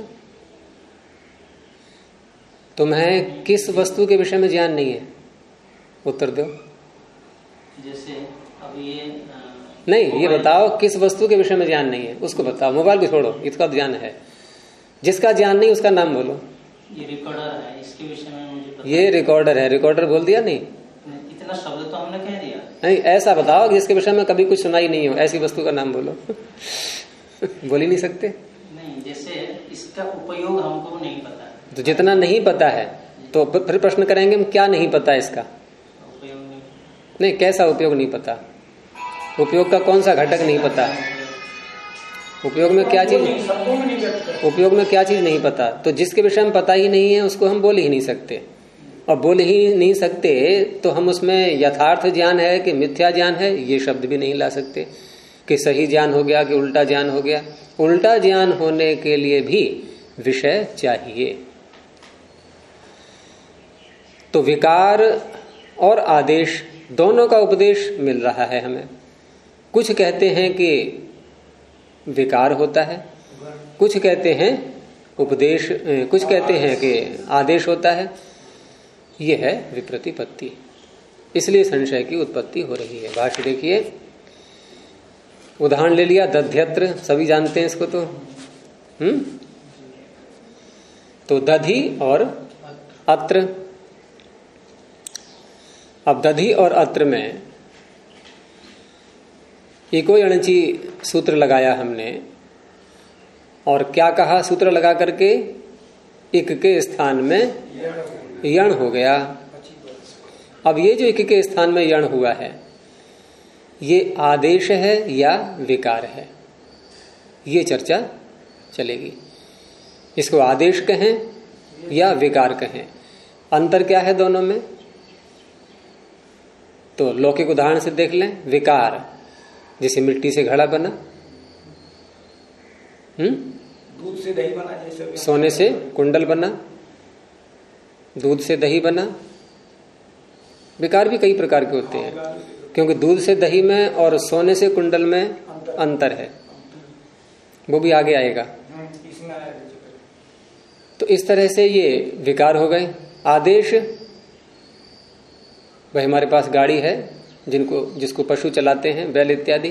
तुम्हें किस वस्तु के विषय में ज्ञान नहीं है? उत्तर दो। जैसे अब ये नहीं, ये बताओ किस वस्तु के विषय में ज्ञान नहीं है, उसको बताओ। मोबाइल को छोड़ो, इसका ज्ञान है। जिसका ज्ञान नहीं उसका नाम बोलो। ये रिकॉर्डर है, इसके विषय में मुझे पता। ये रिकॉर्डर है, रिकॉर्डर बोल दिया नहीं? इतना शब्द तो हमने कह दिया। नहीं, ऐसा बताओ जिसके विषय में कभी कुछ सुनाई नहीं हो, ऐसी वस्तु का नाम बोलो। बोल ही नहीं सकते। नहीं, जैसे इसका उपयोग हमको नहीं पता है। तो जितना नहीं पता है तो फिर प्रश्न करेंगे हम, क्या नहीं पता इसका? उपयोग नहीं, कैसा उपयोग नहीं पता? उपयोग का कौन सा घटक नहीं पता? उपयोग में क्या चीज, उपयोग में क्या चीज नहीं पता? तो जिसके विषय में पता ही नहीं है उसको हम बोल ही नहीं सकते। और बोल ही नहीं सकते तो हम उसमें यथार्थ ज्ञान है कि मिथ्या ज्ञान है, ये शब्द भी नहीं ला सकते। कि सही ज्ञान हो गया कि उल्टा ज्ञान हो गया। उल्टा ज्ञान होने के लिए भी विषय चाहिए। तो विकार और आदेश दोनों का उपदेश मिल रहा है हमें। कुछ कहते हैं कि विकार होता है, कुछ कहते हैं उपदेश, कुछ कहते हैं कि आदेश होता है। यह है विप्रतिपत्ति। इसलिए संशय की उत्पत्ति हो रही है। भाष्य देखिए, उदाहरण ले लिया दध्यत्र, सभी जानते हैं इसको। तो दधि और अत्र। अब दधि और अत्र में इको यणची सूत्र लगाया हमने, और क्या कहा सूत्र लगा करके? इक के स्थान में यण हो गया। अब ये जो इक के स्थान में यण हुआ है, ये आदेश है या विकार है, ये चर्चा चलेगी। इसको आदेश कहें या विकार कहें, अंतर क्या है दोनों में? तो लौकिक उदाहरण से देख लें। विकार जैसे मिट्टी से घड़ा बना, दूध से दही बना, जैसे सोने से कुंडल बना, दूध से दही बना। विकार भी कई प्रकार के होते हैं, क्योंकि दूध से दही में और सोने से कुंडल में अंतर है, वो भी आगे आएगा। तो इस तरह से ये विकार हो गए। आदेश, भाई हमारे पास गाड़ी है, जिसको पशु चलाते हैं, बैल इत्यादि।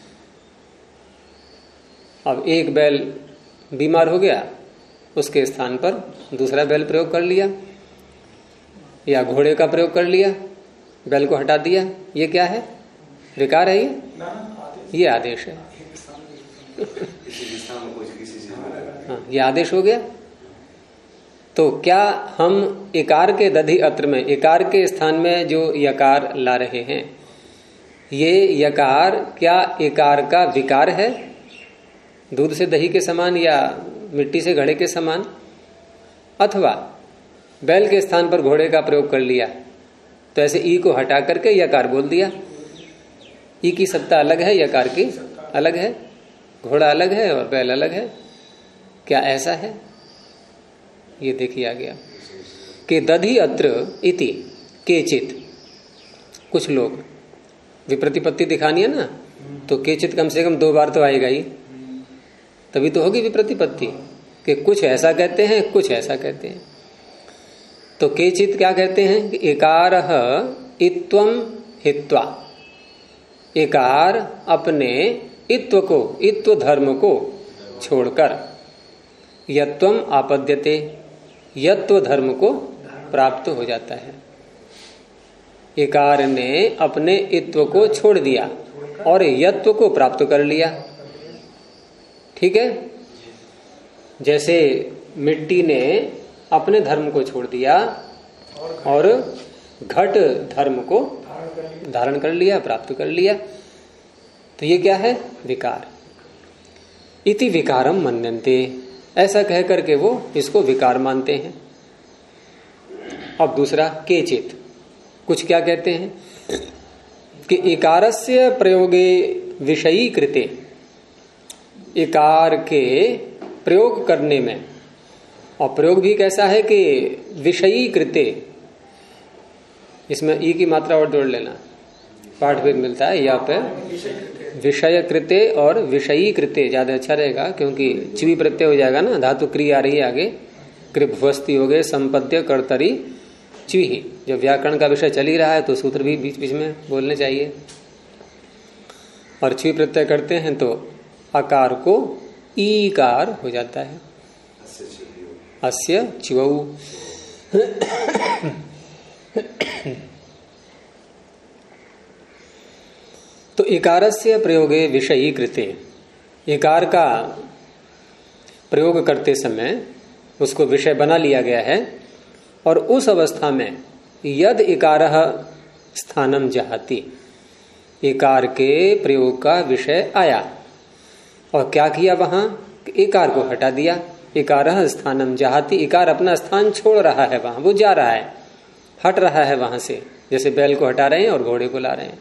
अब एक बैल बीमार हो गया, उसके स्थान पर दूसरा बैल प्रयोग कर लिया, या घोड़े का प्रयोग कर लिया, बैल को हटा दिया। ये क्या है? विकार है ये आदेश है। हाँ, ये आदेश हो गया। तो क्या हम इकार के दधि अत्र में, इकार के स्थान में जो यकार ला रहे हैं, ये यकार क्या इकार का विकार है, दूध से दही के समान या मिट्टी से घड़े के समान? अथवा बैल के स्थान पर घोड़े का प्रयोग कर लिया, तो ऐसे ई को हटा करके यकार बोल दिया। ई की सत्ता अलग है, यकार की अलग है, घोड़ा अलग है और बैल अलग है। क्या ऐसा है? ये देखिए आ गया कि दधि अत्र इति केचित, कुछ लोग विप्रतिपत्ति दिखानी है ना, तो केचित कम से कम 2 बार तो आएगा ही, तभी तो होगी विप्रतिपत्ति, कि कुछ ऐसा कहते हैं, कुछ ऐसा कहते हैं। तो केचित क्या कहते हैं कि एकारः इत्वम हित्वा, एकार अपने इत्व को, इत्व धर्म को छोड़कर यत्वम आपद्यते, यत्व धर्म को प्राप्त हो जाता है। एकार ने अपने इत्व को छोड़ दिया और यत्व को प्राप्त कर लिया। ठीक है, जैसे मिट्टी ने अपने धर्म को छोड़ दिया और घट धर्म को धारण कर लिया, प्राप्त कर लिया, तो ये क्या है? विकार। इति विकारम मन्यन्ते, ऐसा कह करके वो इसको विकार मानते हैं। अब दूसरा केचित, कुछ क्या कहते हैं कि इकारस्य प्रयोगे विषयी कृते, इकार के प्रयोग करने में, और प्रयोग भी कैसा है कि विषयी कृते, इसमें ई की मात्रा और जोड़ लेना, पाठ भेद मिलता है यहाँ पे। विषय कृते और विषयी कृते ज्यादा अच्छा रहेगा, क्योंकि च्वी प्रत्यय हो जाएगा ना, धातु क्रिया आ रही है आगे, कृभ्वस्ती हो गए, संपद्य कर्तरी च्वी ही। जब व्याकरण का विषय चल ही रहा है तो सूत्र भी बीच बीच में बोलने चाहिए। और च्वी प्रत्यय करते हैं तो आकार को ईकार हो जाता है, अस्य च्वौ। तो इकारस्य प्रयोगे विषयी कृते, इकार का प्रयोग करते समय उसको विषय बना लिया गया है, और उस अवस्था में यद इकारः स्थानम जहाति, इकार के प्रयोग का विषय आया, और क्या किया वहां? इकार को हटा दिया। इकारः स्थानम जहाति, इकार अपना स्थान छोड़ रहा है, वहां वो जा रहा है, हट रहा है वहां से, जैसे बैल को हटा रहे हैं और घोड़े को ला रहे हैं।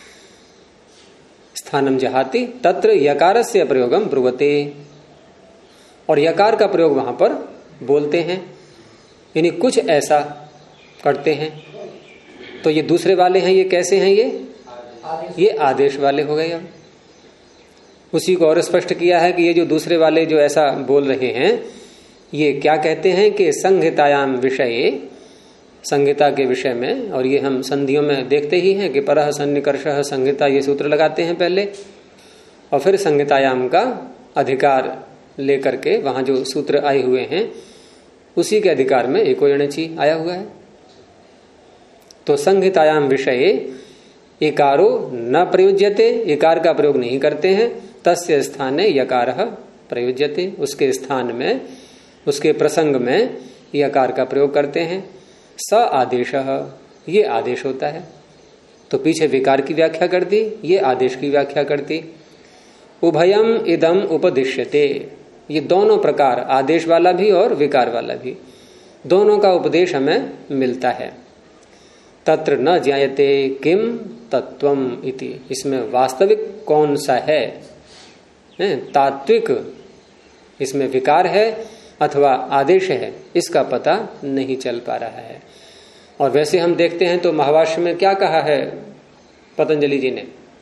स्थानम जहाति तत्र यकारस्य प्रयोगम ब्रुवते, और यकार का प्रयोग वहां पर बोलते हैं, यानी कुछ ऐसा करते हैं। तो ये दूसरे वाले हैं, ये कैसे हैं? ये आदेश वाले हो गए। अब उसी को और स्पष्ट किया है कि ये जो दूसरे वाले जो ऐसा बोल रहे हैं, ये क्या कहते हैं कि संहितायाम विषय, संहिता के विषय में, और ये हम संधियों में देखते ही हैं कि परः सन्निकर्षः संहिता, ये सूत्र लगाते हैं पहले, और फिर संहितायाम का अधिकार लेकर के वहां जो सूत्र आए हुए हैं उसी के अधिकार में एको यणचि आया हुआ है। तो संहितायाम विषय इकारो न प्रयुज्यते, इकार का प्रयोग नहीं करते हैं, तस्य स्थाने यकारः प्रयुज्यते, उसके स्थान में, उसके प्रसंग में यकार का प्रयोग करते हैं। स आदेशः, ये आदेश होता है। तो पीछे विकार की व्याख्या कर दी, ये आदेश की व्याख्या कर दी। उभयम इदम उपदिश्यते, ये दोनों प्रकार, आदेश वाला भी और विकार वाला भी, दोनों का उपदेश हमें मिलता है। तत्र न ज्ञायते किम तत्वम इति, इसमें वास्तविक कौन सा है, तात्विक इसमें विकार है अथवा आदेश है, इसका पता नहीं चल पा रहा है। और वैसे हम देखते हैं तो महाभाष्य में क्या कहा है पतंजलि जी ने,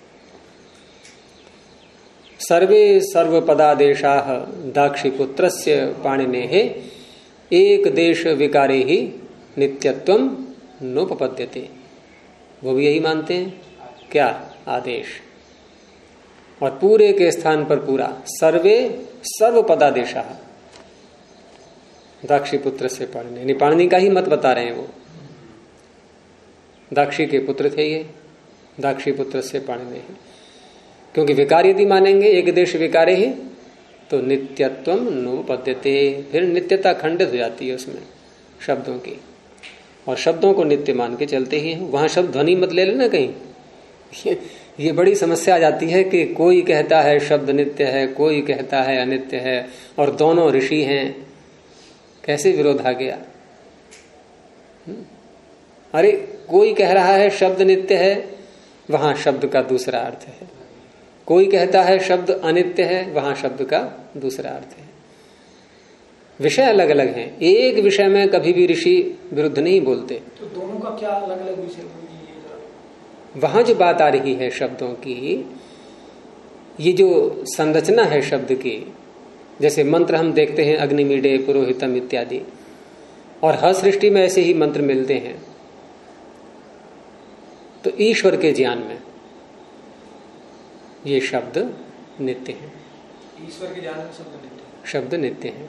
सर्वे सर्वपदादेशाः दाक्षिपुत्रस्य पाणिनेः एक देश विकारे ही नित्यत्वम नोपपद्यते, वो भी यही मानते हैं क्या, आदेश। और पूरे के स्थान पर पूरा, सर्वे सर्वपदादेशाः दाक्षिपुत्र से पाणिनि, पाणिनि का ही मत बता रहे हैं वो, दाक्षी के पुत्र थे ये, दाक्षिपुत्र से पाणिनि है। क्योंकि विकार यदि मानेंगे एक देश विकारे ही, तो नित्यत्वम नोपपद्यते, फिर नित्यता खंडित हो जाती है उसमें शब्दों की, और शब्दों को नित्य मान के चलते ही हैं। वहां शब्द ध्वनि मत ले लेना कहीं, ये बड़ी समस्या आ जाती है कि कोई कहता है शब्द नित्य है, कोई कहता है अनित्य है, और दोनों ऋषि हैं, कैसे विरोध आ गया। अरे कोई कह रहा है शब्द नित्य है, वहां शब्द का दूसरा अर्थ है, कोई कहता है शब्द अनित्य है, वहां शब्द का दूसरा अर्थ है। विषय अलग अलग हैं, एक विषय में कभी भी ऋषि विरुद्ध नहीं बोलते। तो दोनों का क्या अलग अलग विषय, वहां जो बात आ रही है शब्दों की, ये जो संरचना है शब्द की, जैसे मंत्र हम देखते हैं अग्निमीडे पुरोहितम इत्यादि, और हर सृष्टि में ऐसे ही मंत्र मिलते हैं। तो ईश्वर के ज्ञान में ये शब्द नित्य हैं, ईश्वर के ज्ञान में शब्द नित्य हैं।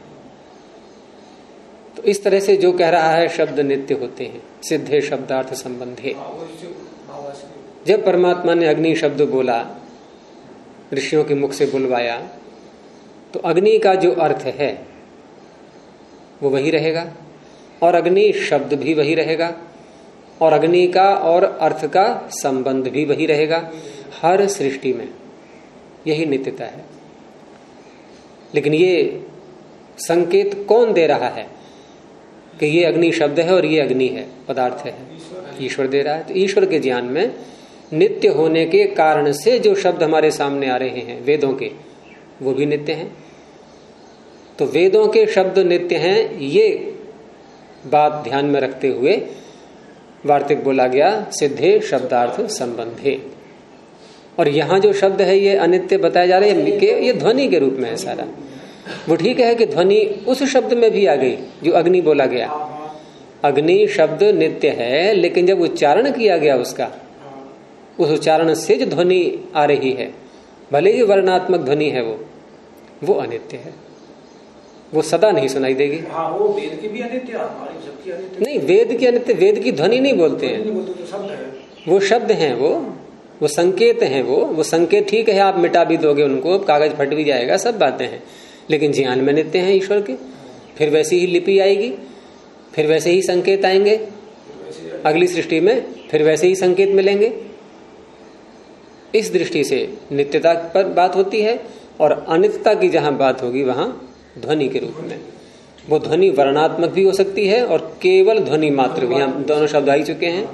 तो इस तरह से जो कह रहा है शब्द नित्य होते हैं, सिद्धे शब्दार्थ संबंधे। जब परमात्मा ने अग्नि शब्द बोला, ऋषियों के मुख से बुलवाया, तो अग्नि का जो अर्थ है वो वही रहेगा, और अग्नि शब्द भी वही रहेगा, और अग्नि का और अर्थ का संबंध भी वही रहेगा। हर सृष्टि में यही नित्यता है। लेकिन ये संकेत कौन दे रहा है कि ये अग्नि शब्द है और ये अग्नि है, पदार्थ है, ईश्वर दे रहा है। तो ईश्वर के ज्ञान में नित्य होने के कारण से जो शब्द हमारे सामने आ रहे हैं वेदों के, वो भी नित्य हैं। तो वेदों के शब्द नित्य हैं, ये बात ध्यान में रखते हुए वार्तिक बोला गया सिद्धे शब्दार्थ संबंधे। और यहां जो शब्द है ये अनित्य बताया जा रहा है, ये ध्वनि के रूप में है सारा। वो ठीक है कि ध्वनि उस शब्द में भी आ गई जो अग्नि बोला गया, अग्नि शब्द नित्य है, लेकिन जब उच्चारण किया गया उसका, उस उच्चारण से जो ध्वनि आ रही है, भले ही वर्णात्मक ध्वनि है, वो अनित्य है, वो सदा नहीं सुनाई देगी। हाँ, वो वेद की भी अनित्य, हमारी सबकी अनित्य नहीं, वेद की अनित्य, वेद की ध्वनि नहीं बोलते हैं, वो शब्द हैं, वो संकेत हैं, वो संकेत ठीक है, आप मिटा भी दोगे उनको, कागज फट भी जाएगा, सब बातें हैं, लेकिन ज्ञान में नित्य हैं ईश्वर के। फिर वैसी ही लिपि आएगी, फिर वैसे ही संकेत आएंगे अगली सृष्टि में, फिर वैसे ही संकेत मिलेंगे। इस दृष्टि से नित्यता पर बात होती है, और अनित्यता की जहां बात होगी वहां ध्वनि के रूप में। वो ध्वनि वर्णात्मक भी हो सकती है और केवल ध्वनि मात्र भी, हम दोनों शब्द आ ही चुके हैं।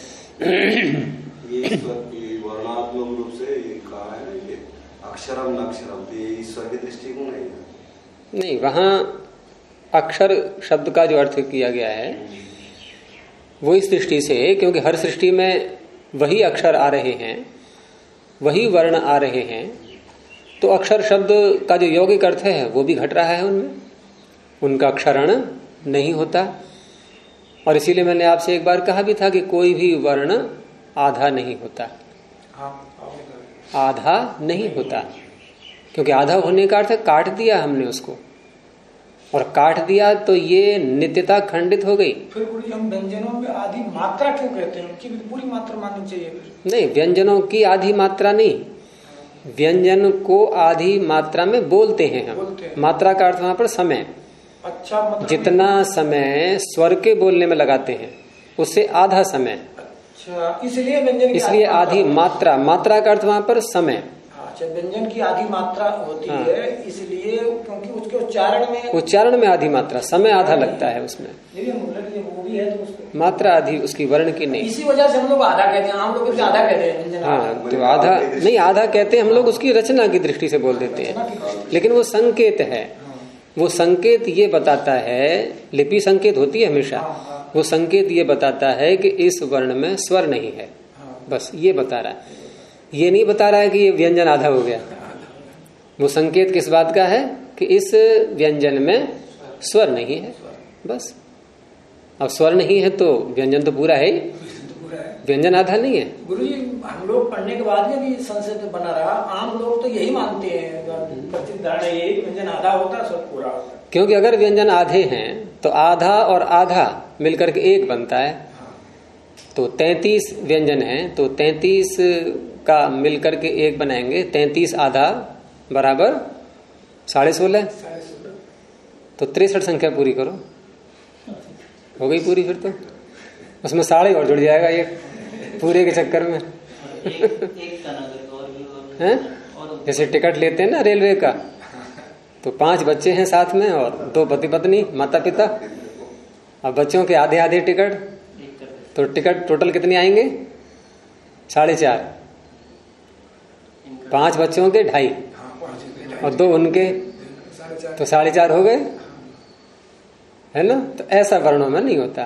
ये वर्णात्मक रूप से कहा है ना, ये अक्षरम नक्षरम, ईश्वर की दृष्टिकोण नहीं, वहां अक्षर शब्द का जो अर्थ किया गया है वो इस दृष्टि से, क्योंकि हर सृष्टि में वही अक्षर आ रहे हैं, वही वर्ण आ रहे हैं, तो अक्षर शब्द का जो यौगिक अर्थ है वो भी घट रहा है उनमें, उनका क्षरण नहीं होता। और इसीलिए मैंने आपसे एक बार कहा भी था कि कोई भी वर्ण आधा नहीं होता, आधा नहीं होता, क्योंकि आधा होने का अर्थ काट दिया हमने उसको, और काट दिया तो ये नित्यता खंडित हो गई। फिर गुरु जी हम व्यंजनों में आधी मात्रा क्यों कहते हैं? उनकी पूरी मात्रा माननी चाहिए फिर। नहीं, व्यंजनों की आधी मात्रा नहीं, व्यंजन को आधी मात्रा में बोलते हैं हम। मात्रा का अर्थ वहां पर समय। अच्छा, मतलब जितना समय स्वर के बोलने में लगाते हैं उससे आधा समय। अच्छा, इसलिए व्यंजन इसलिए आधी मात्रा, मात्रा का अर्थ वहां पर समय। अच्छा, व्यंजन की आधी मात्रा होती है इसलिए, क्योंकि उसके उच्चारण में आधी मात्रा, समय आधा लगता है उसमें। वो भी है तो मात्रा आधी उसकी वर्ण की नहीं। इसी वजह से हम लोग आधा कहते हैं, आम लोग आधा कहते हैं। हाँ, तो आधा नहीं, आधा कहते हैं हम लोग, उसकी रचना की दृष्टि से बोल देते हैं, लेकिन वो संकेत है। वो संकेत ये बताता है, लिपि संकेत होती है हमेशा, वो संकेत ये बताता है कि इस वर्ण में स्वर नहीं है, बस ये बता रहा है। ये नहीं बता रहा है कि ये व्यंजन आधा हो गया। वो संकेत किस बात का है कि इस व्यंजन में स्वर नहीं है, बस। अब स्वर नहीं है तो व्यंजन तो पूरा है ही, व्यंजन आधा नहीं है। गुरुजी हम लोग पढ़ने के बाद में भी संशय बना रहा, आम लोग तो यही मानते हैं, प्रचलित धारणा यही, व्यंजन आधा होता है सब पूरा होता है। क्योंकि अगर व्यंजन आधे हैं तो आधा और आधा मिलकर के एक बनता है, तो 33 व्यंजन है, तो 33 का मिलकर के एक बनाएंगे, 33 आधा बराबर 16.5, तो 63 संख्या पूरी करो, हो गई पूरी। फिर तो उसमें 6.5 और जुड़ जाएगा ये पूरे के चक्कर में। हैं? जैसे टिकट लेते हैं ना रेलवे का, तो 5 बच्चे हैं साथ में और 2 पति पत्नी माता पिता। अब बच्चों के आधे आधे टिकट, तो टिकट टोटल कितने आएंगे? 4.5। 5 बच्चों के 2.5 और 2 उनके, तो 4.5 हो गए, है ना? तो ऐसा वर्णों में नहीं होता।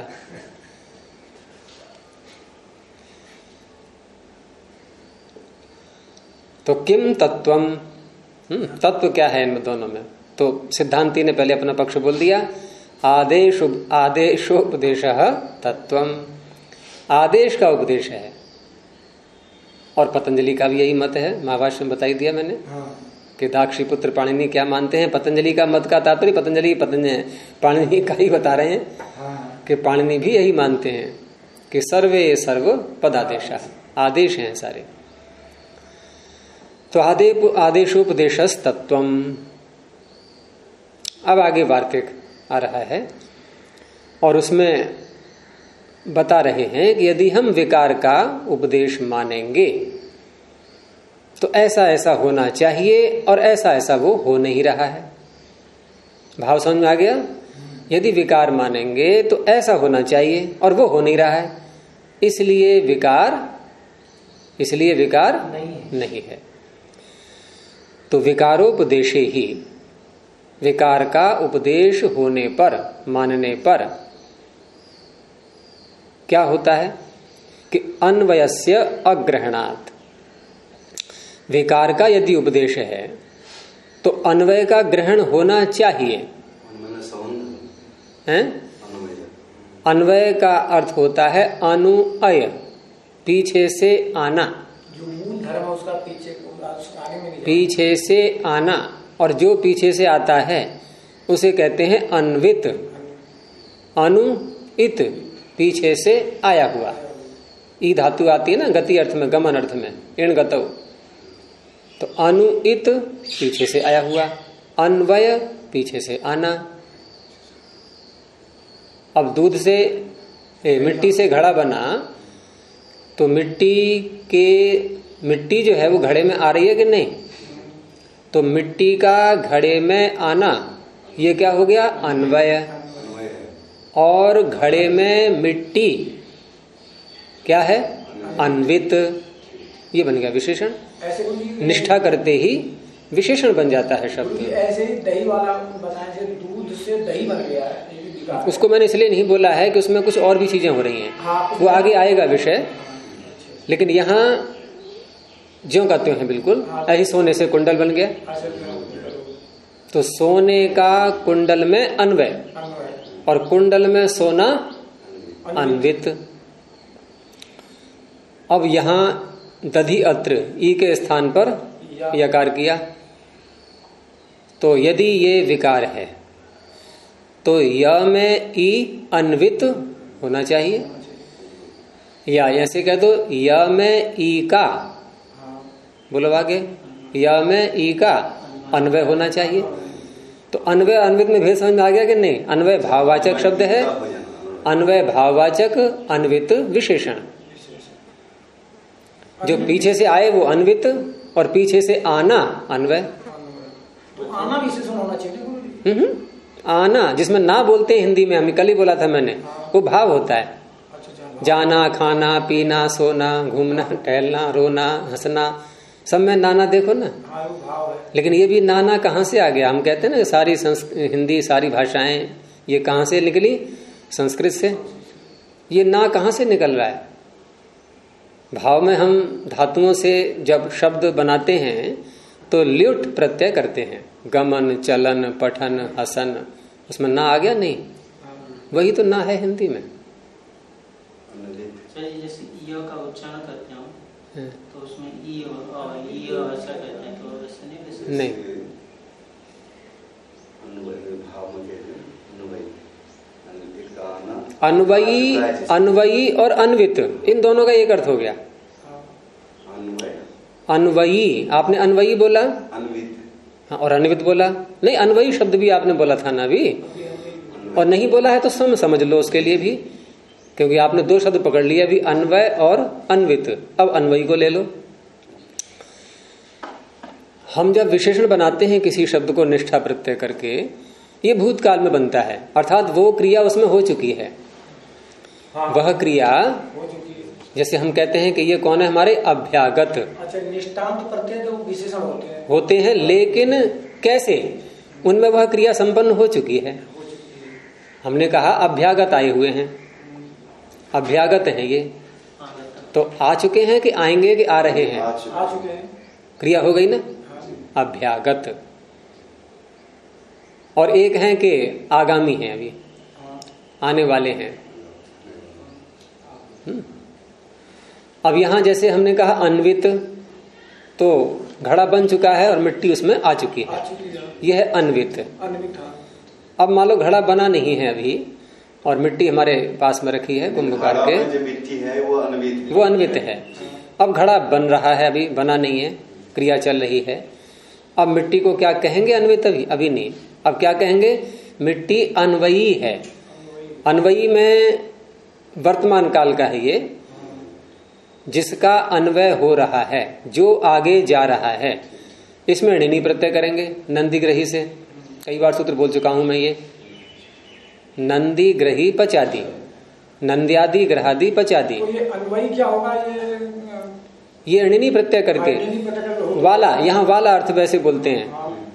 तो किम तत्वम, तत्व क्या है इन दोनों में? तो सिद्धांती ने पहले अपना पक्ष बोल दिया, आदेशोपदेश तत्वम, आदेश का उपदेश है। और पतंजलि का भी यही मत है, महाभाष्य में बताई दिया मैंने कि दाक्षी पुत्र पाणिनि क्या मानते हैं। पतंजलि का मत का तात्पर्य पाणिनि का ही बता रहे हैं कि पाणिनि भी यही मानते हैं कि सर्वे सर्व पदादेश, आदेश हैं सारे। तो आदेशोपदेशस तत्वम। अब आगे वार्तिक आ रहा है और उसमें बता रहे हैं कि यदि हम विकार का उपदेश मानेंगे तो ऐसा ऐसा होना चाहिए और ऐसा ऐसा वो हो नहीं रहा है। भाव समझ में आ गया? यदि विकार मानेंगे तो ऐसा होना चाहिए और वो हो नहीं रहा है, इसलिए विकार नहीं है। तो विकारोपदेशे ही, विकार का उपदेश होने पर, मानने पर क्या होता है कि अन्वयस्य अग्रहणात्, विकार का यदि उपदेश है तो अन्वय का ग्रहण होना चाहिए। हैं? अन्वय का अर्थ होता है अनुअय, पीछे से आना, जो मूल धर्म है उसका पीछे से आना, और जो पीछे से आता है उसे कहते हैं अन्वित। अनुइत, पीछे से आया हुआ। ई धातु आती है ना गति अर्थ में, गमन अर्थ में, इण गतौ। तो अनुइत पीछे से आया हुआ, अन्वय पीछे से आना। अब दूध से मिट्टी से घड़ा बना तो मिट्टी जो है वो घड़े में आ रही है कि नहीं? तो मिट्टी का घड़े में आना, ये क्या हो गया? अन्वय। और घड़े में मिट्टी क्या है? अन्वित। ये बन गया विशेषण। निष्ठा करते ही विशेषण बन जाता है शब्द। ऐसे ही दही वाला बताया, दूध से दही बन गया है, उसको मैंने इसलिए नहीं बोला है कि उसमें कुछ और भी चीजें हो रही हैं, वो आगे आएगा विषय। लेकिन यहाँ ज्यों का त्यों है बिल्कुल। ऐसे सोने से कुंडल बन गया, तो सोने का कुंडल में अन्वय और कुंडल में सोना अन्वित। अब यहां दधि अत्र ई के स्थान पर यकार किया, तो यदि ये विकार है तो य में ई अन्वित होना चाहिए, या ऐसे कह दो य में ई का, बोलो आगे, य में ई का अन्वय होना चाहिए। तो अन्वय अन्वित में भेद समझ में आ गया कि नहीं? अन्वय भाववाचक शब्द है, अन्वय भाववाचक अन्वित विशेषण। जो पीछे से आए वो अन्वित और पीछे से आना अन्वय। तो आना विशेषण होना चाहिए। आना जिसमें ना बोलते हैं हिंदी में, हम कल ही बोला था मैंने, वो भाव होता है। जाना, खाना, पीना, सोना, घूमना, टहलना, रोना, हंसना, सब में नाना देखो ना। लेकिन ये भी नाना कहाँ से आ गया? हम कहते हैं ना सारी हिंदी सारी भाषाएं ये कहाँ से निकली? संस्कृत से। ये ना कहाँ से निकल रहा है? भाव में हम धातुओं से जब शब्द बनाते हैं तो ल्युट प्रत्यय करते हैं, गमन, चलन, पठन, हसन, उसमें ना आ गया नहीं? वही तो ना है हिंदी में। जैसे य का उच्चारण करते हो तो उसमें ई ऐसा कहते हैं, तो ऐसे नहीं? अन्वयी, अन्वयी और अन्वित, इन दोनों का एक अर्थ हो गया। अन्वयी, आपने अन्वयी बोला, हाँ, और अन्वित बोला नहीं। अन्वयी शब्द भी आपने बोला था ना अभी, और नहीं बोला है तो समझ लो उसके लिए भी, क्योंकि आपने दो शब्द पकड़ लिए अभी, अन्वय और अन्वित। अब अन्वयी को ले लो। हम जब विशेषण बनाते हैं किसी शब्द को निष्ठा प्रत्यय करके, ये भूतकाल में बनता है, अर्थात वो क्रिया उसमें हो चुकी है। वह क्रिया जैसे हम कहते हैं कि ये कौन है? हमारे अभ्यागत। अच्छा, निष्ठांत प्रत्यय जो विशेषण होते हैं, लेकिन कैसे? उनमें वह क्रिया संपन्न हो चुकी है। हमने कहा अभ्यागत आए हुए हैं, अभ्यागत हैं ये, तो आ चुके हैं कि आएंगे कि आ रहे हैं? आ चुके हैं। क्रिया हो गई ना, अभ्यागत। और एक है कि आगामी हैं, अभी आने वाले हैं। अब यहां जैसे हमने कहा अन्वित, तो घड़ा बन चुका है और मिट्टी उसमें आ चुकी है, यह है अन्वित। अब मान लो घड़ा बना नहीं है अभी और मिट्टी हमारे पास में रखी है कुंभकार के, जो मिट्टी है वो अन्वित है। अब घड़ा बन रहा है, अभी बना नहीं है, क्रिया चल रही है। अब मिट्टी को क्या कहेंगे? अन्वित अभी नहीं। अब क्या कहेंगे? मिट्टी अन्वयी है। अन्वयी में वर्तमान काल का है ये, जिसका अन्वय हो रहा है, जो आगे जा रहा है। इसमें णिनी प्रत्यय करेंगे नंदी ग्रही से। कई बार सूत्र बोल चुका हूं मैं ये, नंदी ग्रही पचादी, नंद्यादि ग्रहादि पचादी। तो ये अन्वयी क्या होगा? ये णिनी प्रत्यय करके वाला, यहाँ वाला अर्थ वैसे बोलते हैं,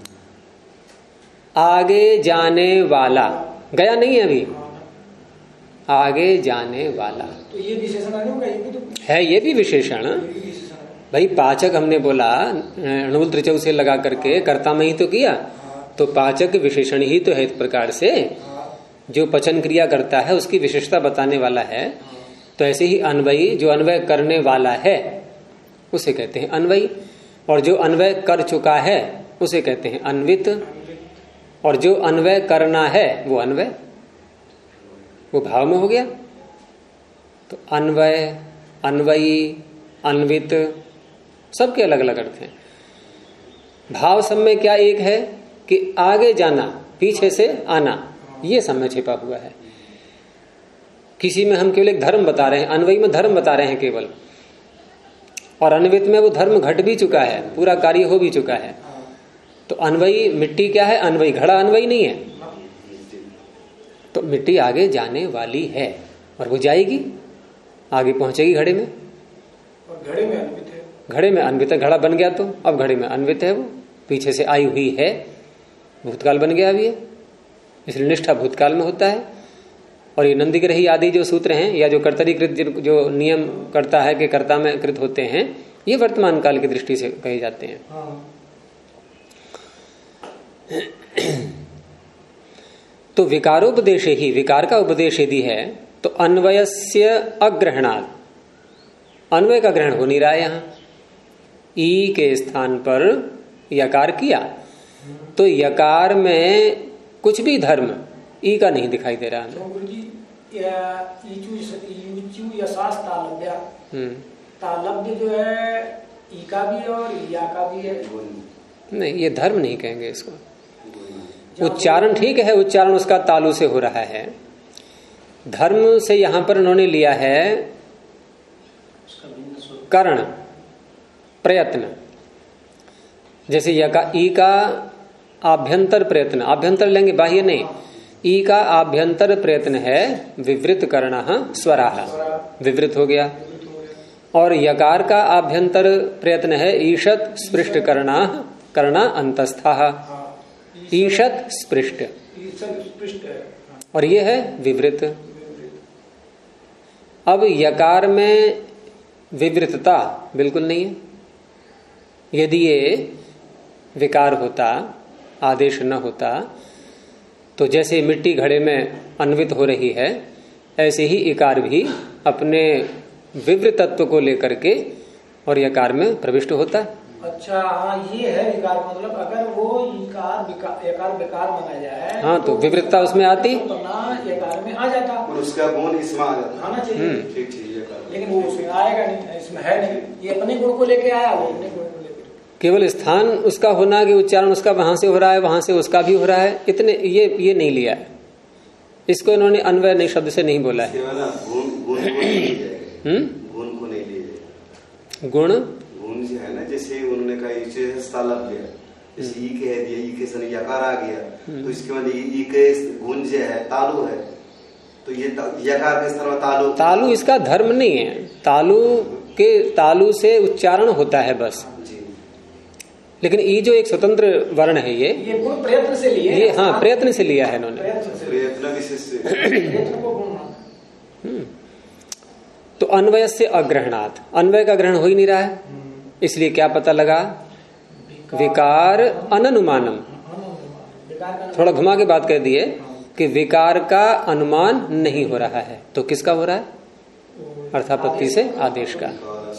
आगे जाने वाला, गया नहीं है अभी, आगे जाने वाला। तो ये विशेषण होगा, ये भी तो है, ये भी विशेषण। भाई पाचक हमने बोला णुल त्रिचौ से लगा करके कर्ता में ही तो किया, तो पाचक विशेषण ही तो है। इस प्रकार से जो पचन क्रिया करता है उसकी विशेषता बताने वाला है। तो ऐसे ही अन्वयी, जो अन्वय करने वाला है उसे कहते हैं अन्वयी, और जो अन्वय कर चुका है उसे कहते हैं अन्वित, और जो अन्वय करना है वो अन्वय, वो भाव में हो गया। तो अन्वय, अन्वयी, अन्वित सबके अलग अलग अर्थ हैं। भाव सब में क्या एक है कि आगे जाना, पीछे से आना, ये सब में छिपा हुआ है। किसी में हम केवल एक धर्म बता रहे हैं, अन्वयी में धर्म बता रहे हैं केवल, और अन्वित में वो धर्म घट भी चुका है, पूरा कार्य हो भी चुका है। तो अन्वयी मिट्टी क्या है? अन्वयी। घड़ा अन्वयी नहीं है, तो मिट्टी आगे जाने वाली है और वो जाएगी, आगे पहुंचेगी घड़े में, और घड़े में अन्वित है। घड़े में अन्वित है, घड़ा बन गया तो अब घड़े में अन्वित है, वो पीछे से आई हुई है, भूतकाल बन गया अभी ये, इसलिए निष्ठा भूतकाल में होता है। और ये नंदी ग्रही आदि जो सूत्र हैं, या जो कर्तरीकृत जो नियम करता है कि कर्ता में कृत होते हैं, ये वर्तमान काल की दृष्टि से कहे जाते हैं। तो विकारोपदेश ही, विकार का उपदेश यदि है तो अन्वयस्य अग्रहणात्, अन्वय का ग्रहण हो नहीं रहा है। यहां ई के स्थान पर यकार किया तो यकार में कुछ भी धर्म ई का नहीं दिखाई दे रहा है। तो गुरु जी तालव्य जो है ई का भी है और या का भी है। नहीं, ये धर्म नहीं कहेंगे इसको। उच्चारण ठीक है, उच्चारण उसका तालु से हो रहा है। धर्म से यहां पर उन्होंने लिया है कर्ण, प्रयत्न। जैसे ई का आभ्यंतर प्रयत्न, आभ्यंतर लेंगे बाह्य नहीं, ई का आभ्यंतर प्रयत्न है विवृत कर्णः स्वराः, विवृत हो गया। और यकार का आभ्यंतर प्रयत्न है ईषत् स्पृष्ट कर्णा अंतस्थः, ईषत् स्पृष्ट, और ये है विवृत। अब यकार में विवृतता बिल्कुल नहीं है। यदि ये विकार होता, आदेश न होता, तो जैसे मिट्टी घड़े में अन्वित हो रही है, ऐसे ही इकार भी अपने विवृतत्व को लेकर के और यकार में प्रविष्ट होता है। अच्छा, हाँ, ये है विकार। मतलब अगर वो यकार विकार माना जाए, हाँ, तो विवृतता उसमें आती, यकार में आ जाता, और उसका गुण इसमें आ जाता, आना चाहिए। ठीक ठीक, लेकिन वो उसमें आएगा नहीं, इसमें है नहीं। ये अपने गुण को लेके आया, वो अपने गुण को लेके। केवल स्थान उसका होना कि उच्चारण उसका वहां से हो रहा है, वहां से उसका भी हो रहा है, इतने ये नहीं लिया है। इसको इन्होंने अन्वय नहीं शब्द से नहीं बोला है। गुण जो है ना, जैसे उन्होंने कहा तालव्य, जैसे ई कह दिया, ई के सन यकार आ गया, तो इसके बाद ई के गुण जो है तालु है, तो ये यकार के स्थान में तालु, तालु इसका धर्म नहीं है। तालु से उच्चारण होता है बस। लेकिन ई जो एक स्वतंत्र वर्ण है, ये गुण प्रयत्न से लिए, ये हाँ प्रयत्न से लिया है इन्होंने, प्रयत्न विशेष से। तो अन्वय से अग्रहणात्, अन्वय का ग्रहण हो ही नहीं रहा है, इसलिए क्या पता लगा, विकार अननुमानम। थोड़ा घुमा के बात कर दिए कि विकार का अनुमान नहीं हो रहा है, तो किसका हो रहा है, अर्थापत्ति से आदेश का।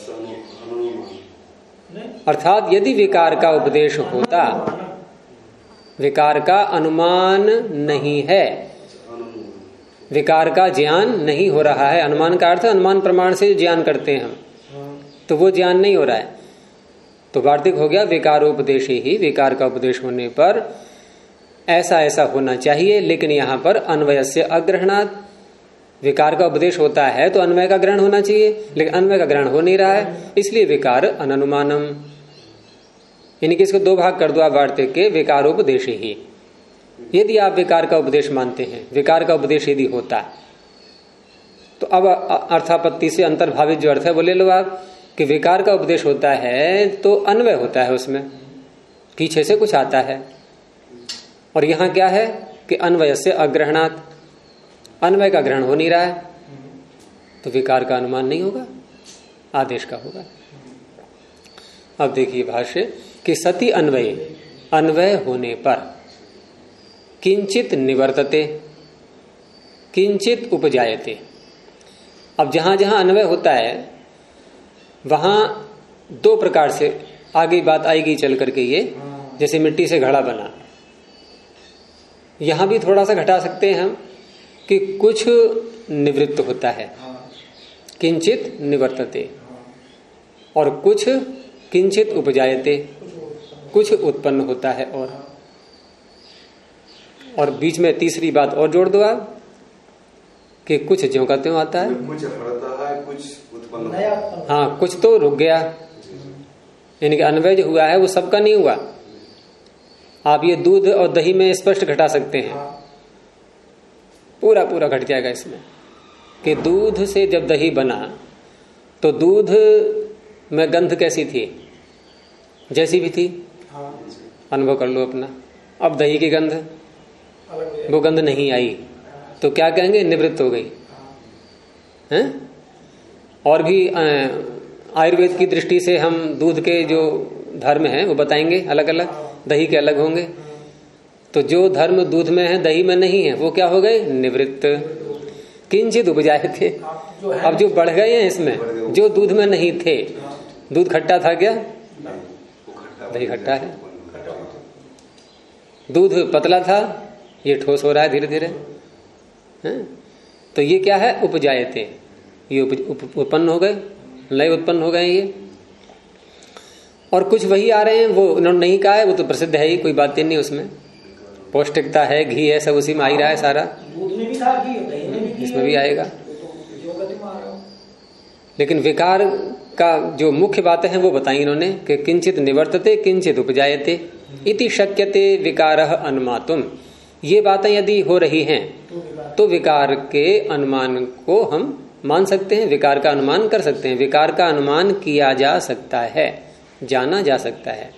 अर्थात यदि विकार का उपदेश होता, विकार का अनुमान नहीं है, विकार का ज्ञान नहीं हो रहा है। अनुमान का अर्थ अनुमान प्रमाण से ज्ञान करते हैं हम, तो वो ज्ञान नहीं हो रहा है, तो वार्तिक हो गया विकारोपदेश ही। विकार का उपदेश होने पर ऐसा ऐसा होना चाहिए, लेकिन यहां पर अन्वय से अग्रहणात्, विकार का उपदेश होता है तो अन्वय का ग्रहण होना चाहिए, लेकिन अन्वय का ग्रहण हो नहीं रहा है, इसलिए विकार अननुमानम। यानी कि इसको दो भाग कर दो आप वार्तिक के, विकारोपदेश ही। यदि आप विकार का उपदेश मानते हैं, विकार का उपदेश यदि होता, तो अब अर्थापत्ति से अंतर्भावित जो अर्थ है वो ले लो आप, कि विकार का उपदेश होता है तो अन्वय होता है, उसमें पीछे से कुछ आता है। और यहां क्या है कि अन्वय से अग्रहणात्, अन्वय का ग्रहण हो नहीं रहा है, तो विकार का अनुमान नहीं होगा, आदेश का होगा। अब देखिए भाष्य कि सति अन्वय, अन्वय होने पर किंचित निवर्तते किंचित उपजायते। अब जहां जहां अन्वय होता है वहां दो प्रकार से आगे बात आएगी चल करके, ये जैसे मिट्टी से घड़ा बना, यहां भी थोड़ा सा घटा सकते हैं हम कि कुछ निवृत्त होता है, किंचित निवर्तते, और कुछ किंचित उपजायते, कुछ उत्पन्न होता है। और बीच में तीसरी बात और जोड़ दो आप कि कुछ ज्यों का त्यों आता है, कुछ फलता है, कुछ उत्पन्न, हाँ, कुछ तो रुक गया, यानी कि अन्वय जो हुआ है वो सबका नहीं हुआ। आप ये दूध और दही में स्पष्ट घटा सकते हैं, पूरा पूरा घट जाएगा इसमें, कि दूध से जब दही बना तो दूध में गंध कैसी थी, जैसी भी थी, अनुभव कर लो अपना। अब दही की गंध, वो गंध नहीं आई, तो क्या कहेंगे, निवृत्त हो गई हैं। और भी आयुर्वेद की दृष्टि से हम दूध के जो धर्म हैं वो बताएंगे, अलग अलग, दही के अलग होंगे। तो जो धर्म दूध में है दही में नहीं है, वो क्या हो गए, निवृत्त। किंचित उपजाए थे, अब जो बढ़ गए हैं इसमें, जो दूध में नहीं थे। दूध खट्टा था क्या, दही खट्टा है। दूध पतला था, ये ठोस हो रहा है धीरे धीरे। है? तो ये क्या है? उपजायते, ये उत्पन्न हो गए, लय उत्पन्न हो गए ये। और कुछ वही आ रहे हैं, वो उन्होंने नहीं कहा है, वो तो प्रसिद्ध है ही, कोई बात नहीं उसमें। पौष्टिकता है, घी है, सब उसी में आ ही रहा है सारा। दूध में भी था घी, दही में भी घी, इसमें भी आएगा। जो गति में आ रहा हो। लेकिन विकार का जो मुख्य बातें हैं वो बताई इन्होंने कि किंचित निवर्तते किंचित उपजायते इति शक्यते विकारः अनुमातुम। ये बातें यदि हो रही हैं तो विकार के अनुमान को हम मान सकते हैं, विकार का अनुमान कर सकते हैं, विकार का अनुमान किया जा सकता है, जाना जा सकता है।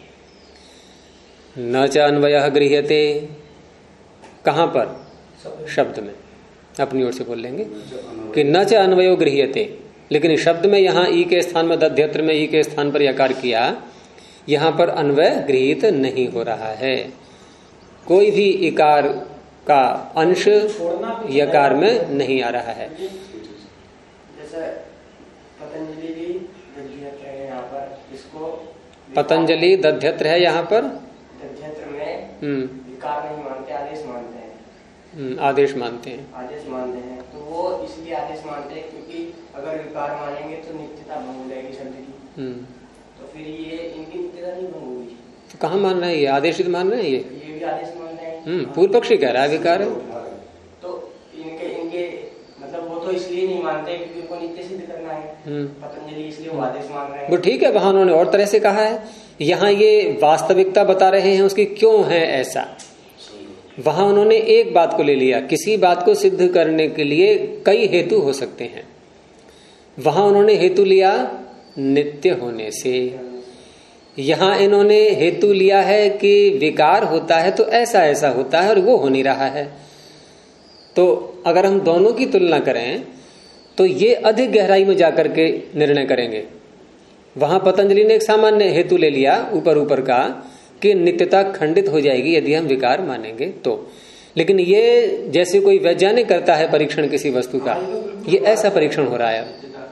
न च अन्वयः गृह्यते, कहां पर? शब्द में। अपनी ओर से बोल लेंगे कि न च अन्वयो गृह्यते, लेकिन शब्द में यहां ई के स्थान में दध्यत्र में ई के स्थान पर यकार किया, यहां पर अन्वय गृहीत नहीं हो रहा है। कोई भी इकार का अंश यकार में नहीं आ रहा है। जैसे पतंजलि भी दध्यत्र है यहाँ पर, इसको पतंजलि दध्यत्र है यहाँ पर, दध्यत्र में विकार नहीं मानते, आदेश मानते हैं। आदेश मानते हैं, आदेश मानते हैं। तो वो इसलिए आदेश मानते हैं क्योंकि अगर विकार मानेंगे तो नित्यता भंग हो जाएगी शब्द की, तो फिर ये इनकी नित्यता नहीं भंग होगी। तो कहाँ मान रहे हैं ये? आदेशित मान रहे हैं ये भी आदेश मान रहे हैं। पूर्व पक्षी कह रहा है विकार है। तो इनके मतलब वो तो इसलिए नहीं मानते क्योंकि उनको नित्य सिद्ध करना है, पतंजलि, इसलिए वो आदेश मान रहे हैं। वो ठीक है, वहां उन्होंने और तरह से कहा है, यहाँ ये वास्तविकता बता रहे हैं उसकी क्यों है ऐसा। वहां उन्होंने एक बात को ले लिया, किसी बात को सिद्ध करने के लिए कई हेतु हो सकते हैं, वहां उन्होंने हेतु लिया नित्य होने से। यहां इन्होंने हेतु लिया है कि विकार होता है तो ऐसा ऐसा होता है और वो हो नहीं रहा है। तो अगर हम दोनों की तुलना करें तो ये अधिक गहराई में जाकर के निर्णय करेंगे। वहां पतंजलि ने एक सामान्य हेतु ले लिया ऊपर ऊपर का कि नित्यता खंडित हो जाएगी यदि हम विकार मानेंगे तो। लेकिन ये जैसे कोई वैज्ञानिक करता है परीक्षण किसी वस्तु का, ये ऐसा परीक्षण हो रहा है।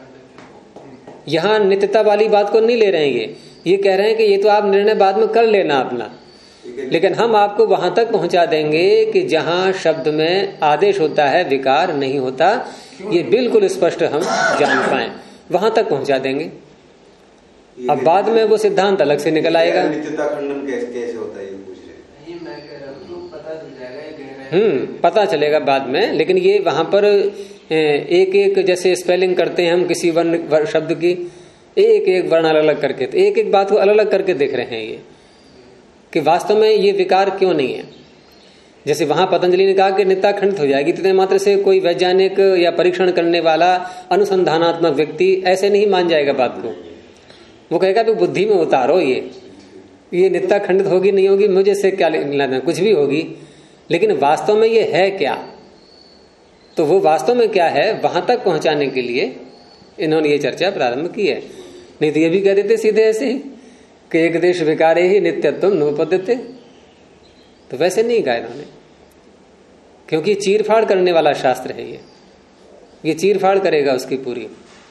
यहां नित्यता वाली बात को नहीं ले रहे हैं, ये कह रहे हैं कि ये तो आप निर्णय बाद में कर लेना अपना, लेकिन हम आपको वहां तक पहुंचा देंगे कि जहां शब्द में आदेश होता है विकार नहीं होता, ये बिल्कुल स्पष्ट हम जान पाए, वहां तक पहुंचा देंगे। अब बाद में वो सिद्धांत अलग से निकल आएगा। नित्यता खंडन कैसे होता है ये पूछ रहे हैं। मैं कह रहा हूँ पता चल जाएगा, पता चलेगा बाद में। लेकिन ये वहां पर एक एक जैसे स्पेलिंग करते हैं हम किसी वर्ण शब्द की, एक एक वर्ण अलग अलग करके, तो एक एक बात को अलग अलग करके देख रहे हैं ये कि वास्तव में ये विकार क्यों नहीं है। जैसे वहां पतंजलि ने कहा कि नित्यता खंडित हो जाएगी, इतने मात्र से कोई वैज्ञानिक या परीक्षण करने वाला अनुसंधानात्मक व्यक्ति ऐसे नहीं मान जाएगा बात को। वो कहेगा कि बुद्धि में उतारो ये नित्यता खंडित होगी नहीं होगी मुझे से क्या लेना, कुछ भी होगी, लेकिन वास्तव में ये है क्या। तो वो वास्तव में क्या है वहां तक पहुंचाने के लिए इन्होंने ये चर्चा प्रारंभ की है। नहीं तो ये भी कह देते सीधे ऐसे ही कि एक देश विकारे ही नित्यत्व नोपद्यते, तो वैसे नहीं कहा इन्होंने, क्योंकि चीरफाड़ करने वाला शास्त्र है ये चीरफाड़ करेगा उसकी पूरी।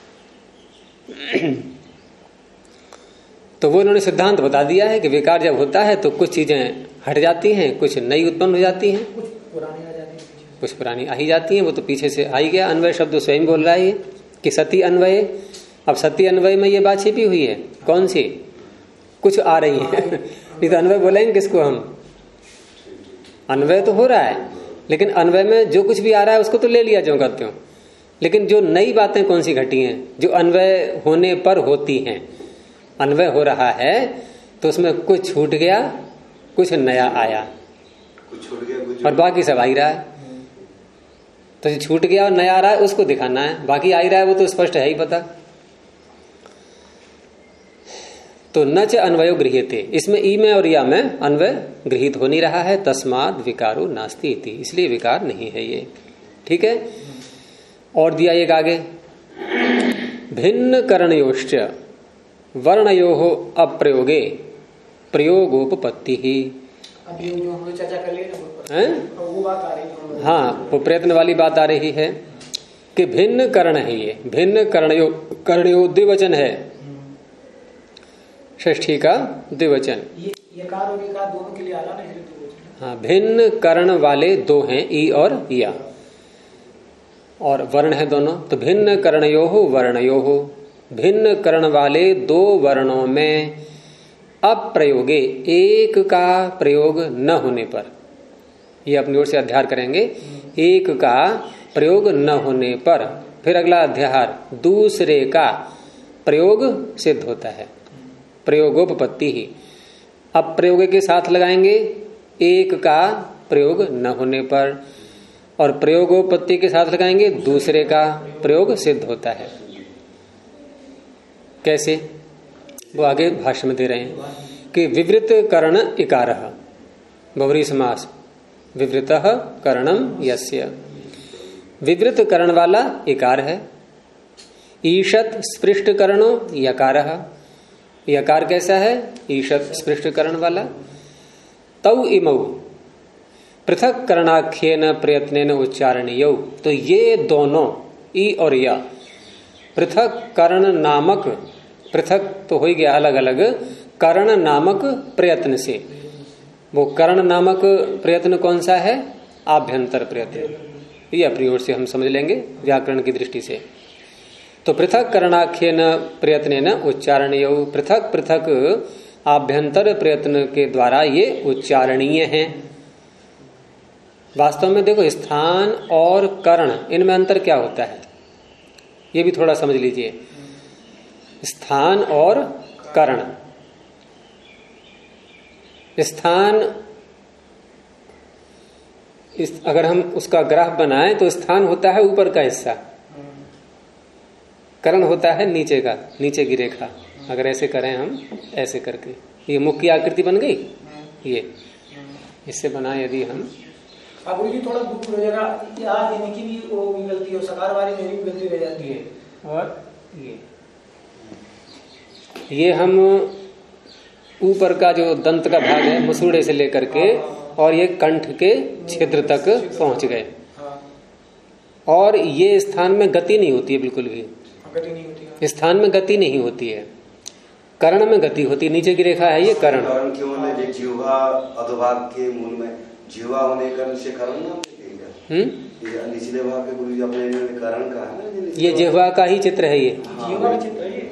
तो वो इन्होंने सिद्धांत बता दिया है कि विकार जब होता है तो कुछ चीजें हट जाती हैं, कुछ नई उत्पन्न हो जाती हैं, कुछ पुरानी आ ही जाती हैं। वो तो पीछे से आ ही गया, अन्वय शब्द स्वयं बोल रहा है कि सती अन्वय। अब सती अन्वय में ये बात छिपी हुई है, कौन सी? कुछ आ रही है नहीं तो अन्वय बोलेंगे किसको हम? अन्वय तो हो रहा है, लेकिन अन्वय में जो कुछ भी आ रहा है उसको तो ले लिया जो करते हो, लेकिन जो नई बातें कौन सी घटी हैं जो अन्वय होने पर होती हैं। अन्वय हो रहा है तो उसमें कुछ छूट गया, कुछ नया आया, कुछ छूट गया, कुछ और बाकी सब आ ही रहा है। तो जो छूट गया और नया आ रहा है उसको दिखाना है, बाकी आ ही रहा है वो तो स्पष्ट है ही पता। तो न च अन्वयो गृह्यते, इसमें ई में और या में अन्वय गृहित हो नहीं रहा है। तस्माद् विकारो नास्ति इति, इसलिए विकार नहीं है ये। ठीक है, और दिया एक आगे, भिन्न करणयोश्च वर्णयोः अप्रयोगे प्रयोगोपपत्ति ही। अभी जो हम लोग चर्चा कर लिए ना वो बात आ रही है। हाँ, वो प्रयत्न वाली बात आ रही है कि भिन्न कर्ण है ये, भिन्न कर्णयो द्विवचन है, षष्ठी का द्विवचन। ये कार और विकार दोनों के लिए आला नहीं। हाँ, भिन्न कर्ण वाले दो हैं, ई और या। और वर्ण है दोनों, तो भिन्न कर्णयोः वर्णयोः, भिन्न कर्ण वाले दो वर्णों में अप्रयोगे, एक का प्रयोग न होने पर, ये अपनी ओर से अध्याहार करेंगे, एक का प्रयोग न होने पर। फिर अगला अध्याहार, दूसरे का प्रयोग सिद्ध होता है, प्रयोगोपपत्ति ही। अब प्रयोग के साथ लगाएंगे, एक का प्रयोग न होने पर, और प्रयोगोपपत्ति के साथ लगाएंगे, दूसरे का प्रयोग सिद्ध होता है। कैसे, वो आगे भाष्य में दे रहे हैं कि विवृत कर्ण इकारः, बहुव्रीहि समास, विवृतः कर्णम यस्य, विवृत कर्ण वाला इकार है। ईशत स्पृष्ट कर्णो यकारः, यकार कैसा है, ईशत स्पृष्ट कर्ण वाला। तौ इमौ पृथक कर्णाख्येन प्रयत्नेन उच्चारणीयौ, तो ये दोनों ई और या पृथक कर्ण नामक, पृथक तो हो ही गया अलग अलग, कर्ण नामक प्रयत्न से। वो कर्ण नामक प्रयत्न कौन सा है, आभ्यंतर प्रयत्न, ये अपनी ओर से हम समझ लेंगे व्याकरण की दृष्टि से। तो पृथक कर्णाख्येन प्रयत्नेन उच्चारणीय, पृथक पृथक आभ्यंतर प्रयत्न के द्वारा ये उच्चारणीय हैं। वास्तव में देखो, स्थान और कर्ण, इनमें अंतर क्या होता है, ये भी थोड़ा समझ लीजिए। स्थान और कर्ण, स्थान अगर हम उसका ग्राफ बनाएं तो स्थान होता है ऊपर का हिस्सा, कर्ण होता है नीचे का, नीचे की रेखा। अगर ऐसे करें हम, ऐसे करके ये मुख की आकृति बन गई, ये इससे बनाए यदि हम, गुरु जी थोड़ा दुख हो जाएगा, यहाँ देने की भी वो गलती हो, सकार वाली मेरी भी गलती रह जाती है। और ये हम ऊपर का जो दंत का भाग है, मसूड़े से लेकर के और ये कंठ के छिद्र तक पहुंच गए, और ये स्थान में गति नहीं होती है, बिल्कुल भी गति नहीं होती है, स्थान में गति नहीं होती है, कर्ण में गति होती है। नीचे की रेखा है ये कर्ण। कर्ण क्यों है, जिह्वा अधोभाग के मूल में जिह्वा होने का से कर्ण नाम निचले भाग के गुरु जी अपने कर्ण का है, ये जिह्वा का ही चित्र है, ये जिह्वा का चित्र है।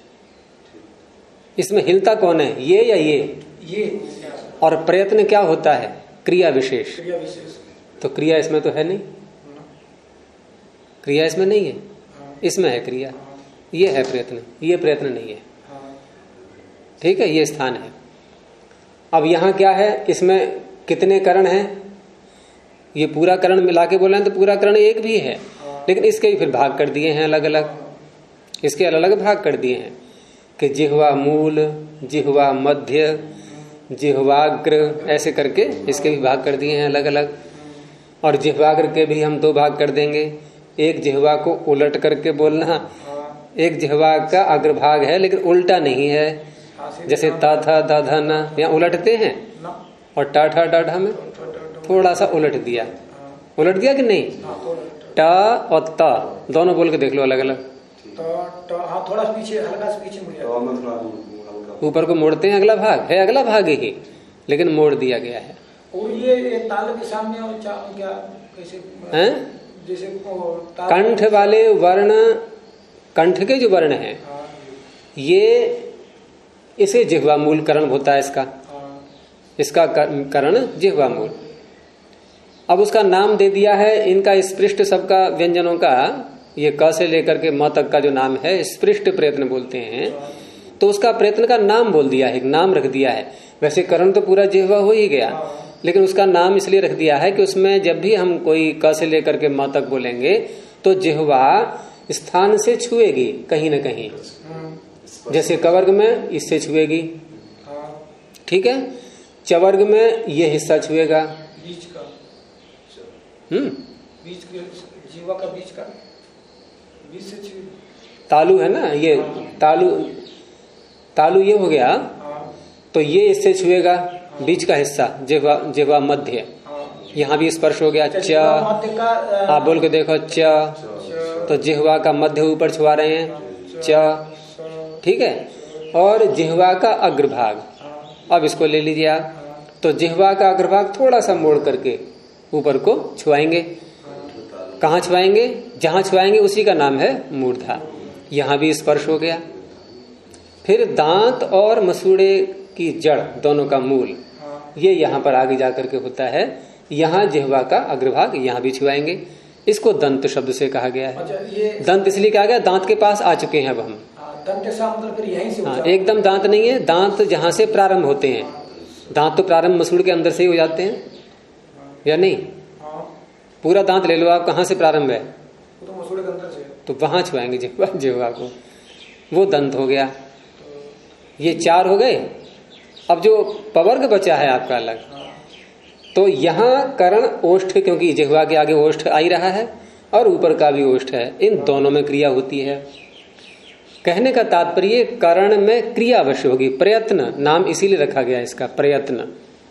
इसमें हिलता कौन है, ये या ये? और प्रयत्न क्या होता है, क्रिया विशेष। तो क्रिया इसमें तो है नहीं, क्रिया इसमें नहीं है, इसमें है क्रिया, ये है प्रयत्न, ये प्रयत्न नहीं है। ठीक है, ये स्थान है। अब यहां क्या है, इसमें कितने कर्ण हैं, ये पूरा कर्ण मिला के बोले तो पूरा कर्ण एक भी है, लेकिन इसके फिर भाग कर दिए हैं अलग अलग, इसके अलग अलग भाग कर दिए हैं कि जिह्वा मूल, जिह्वा मध्य, जिह्वाग्र, ऐसे करके इसके भी भाग कर दिए हैं अलग अलग। और जिह्वाग्र के भी हम दो भाग कर देंगे, एक जिह्वा को उलट करके बोलना, एक जिह्वा का अग्रभाग है लेकिन उल्टा नहीं है, जैसे ता था धा धा ना, यहाँ उलटते हैं, और टा ठा डा ढा में थोड़ा सा उलट दिया, उलट दिया कि नहीं, टा और ता दोनों बोल के देख लो अलग अलग। थोड़ा पीछे, हल्का से पीछे मुड़ जाता, ऊपर को मोड़ते हैं, अगला भाग है, अगला भाग ही, लेकिन मोड़ दिया गया है। और ये ताल के सामने क्या कैसे हैं, जैसे कंठ वाले वर्ण, कंठ के जो वर्ण हैं, ये इसे जिह्वा मूल कर्ण होता है, इसका कर्ण जिह्वा मूल। अब उसका नाम दे दिया है, इनका स्पृष्ट सबका व्यंजनों का, ये क से लेकर के म तक का जो नाम है स्पृष्ट प्रयत्न बोलते हैं, तो उसका प्रयत्न का नाम बोल दिया है, एक नाम रख दिया है। वैसे कर्ण तो पूरा जिह्वा हो ही गया, लेकिन उसका नाम इसलिए रख दिया है कि उसमें जब भी हम कोई क से लेकर के म तक बोलेंगे तो जिह्वा स्थान से छुएगी कहीं न कहीं, जैसे कवर्ग में इससे छुएगी, ठीक है, चवर्ग में ये हिस्सा छुएगा, बीच का, बीच के जीवा का बीच का, बीच से तालु है ना, ये तालु ये हो गया, तो ये इससे छुएगा बीच का हिस्सा, जिह्वा मध्य, यहाँ भी स्पर्श हो गया। च, आप बोल के देखो, च, तो जिह्वा का मध्य ऊपर छुआ रहे हैं, च, ठीक है। और जिह्वा का अग्रभाग, अब इसको ले लीजिए आप, तो जिह्वा का अग्रभाग थोड़ा सा मोड़ करके ऊपर को छुआएंगे, कहाँ छुआएंगे? जहां छुआएंगे उसी का नाम है मूर्धा। यहां भी स्पर्श हो गया। फिर दांत और मसूड़े की जड़, दोनों का मूल, ये यहां पर आगे जाकर के होता है। यहां जिह्वा का अग्रभाग, यहां भी छुआएंगे। इसको दंत शब्द से कहा गया है। अच्छा, दंत इसलिए कहा गया, दांत के पास आ चुके हैं अब हम। दंत सा मतलब फिर यहीं से हाँ, एकदम दांत नहीं है, दांत जहां से प्रारंभ होते हैं। दांत तो प्रारंभ मसूड़ के अंदर से ही हो जाते हैं या नहीं? पूरा दांत ले लो आप, कहां से प्रारंभ है? तो मसूड़े के अंदर से, तो वहां छुआएंगे जिह्वा को, वो दंत हो गया। ये 4 हो गए। अब जो पवर्ग बचा है आपका अलग, तो यहां कर्ण ओष्ठ, क्योंकि जिह्वा के आगे ओष्ठ आ ही रहा है और ऊपर का भी ओष्ठ है, इन दोनों में क्रिया होती है। कहने का तात्पर्य कर्ण में क्रिया अवश्य होगी। प्रयत्न नाम इसीलिए रखा गया इसका, प्रयत्न।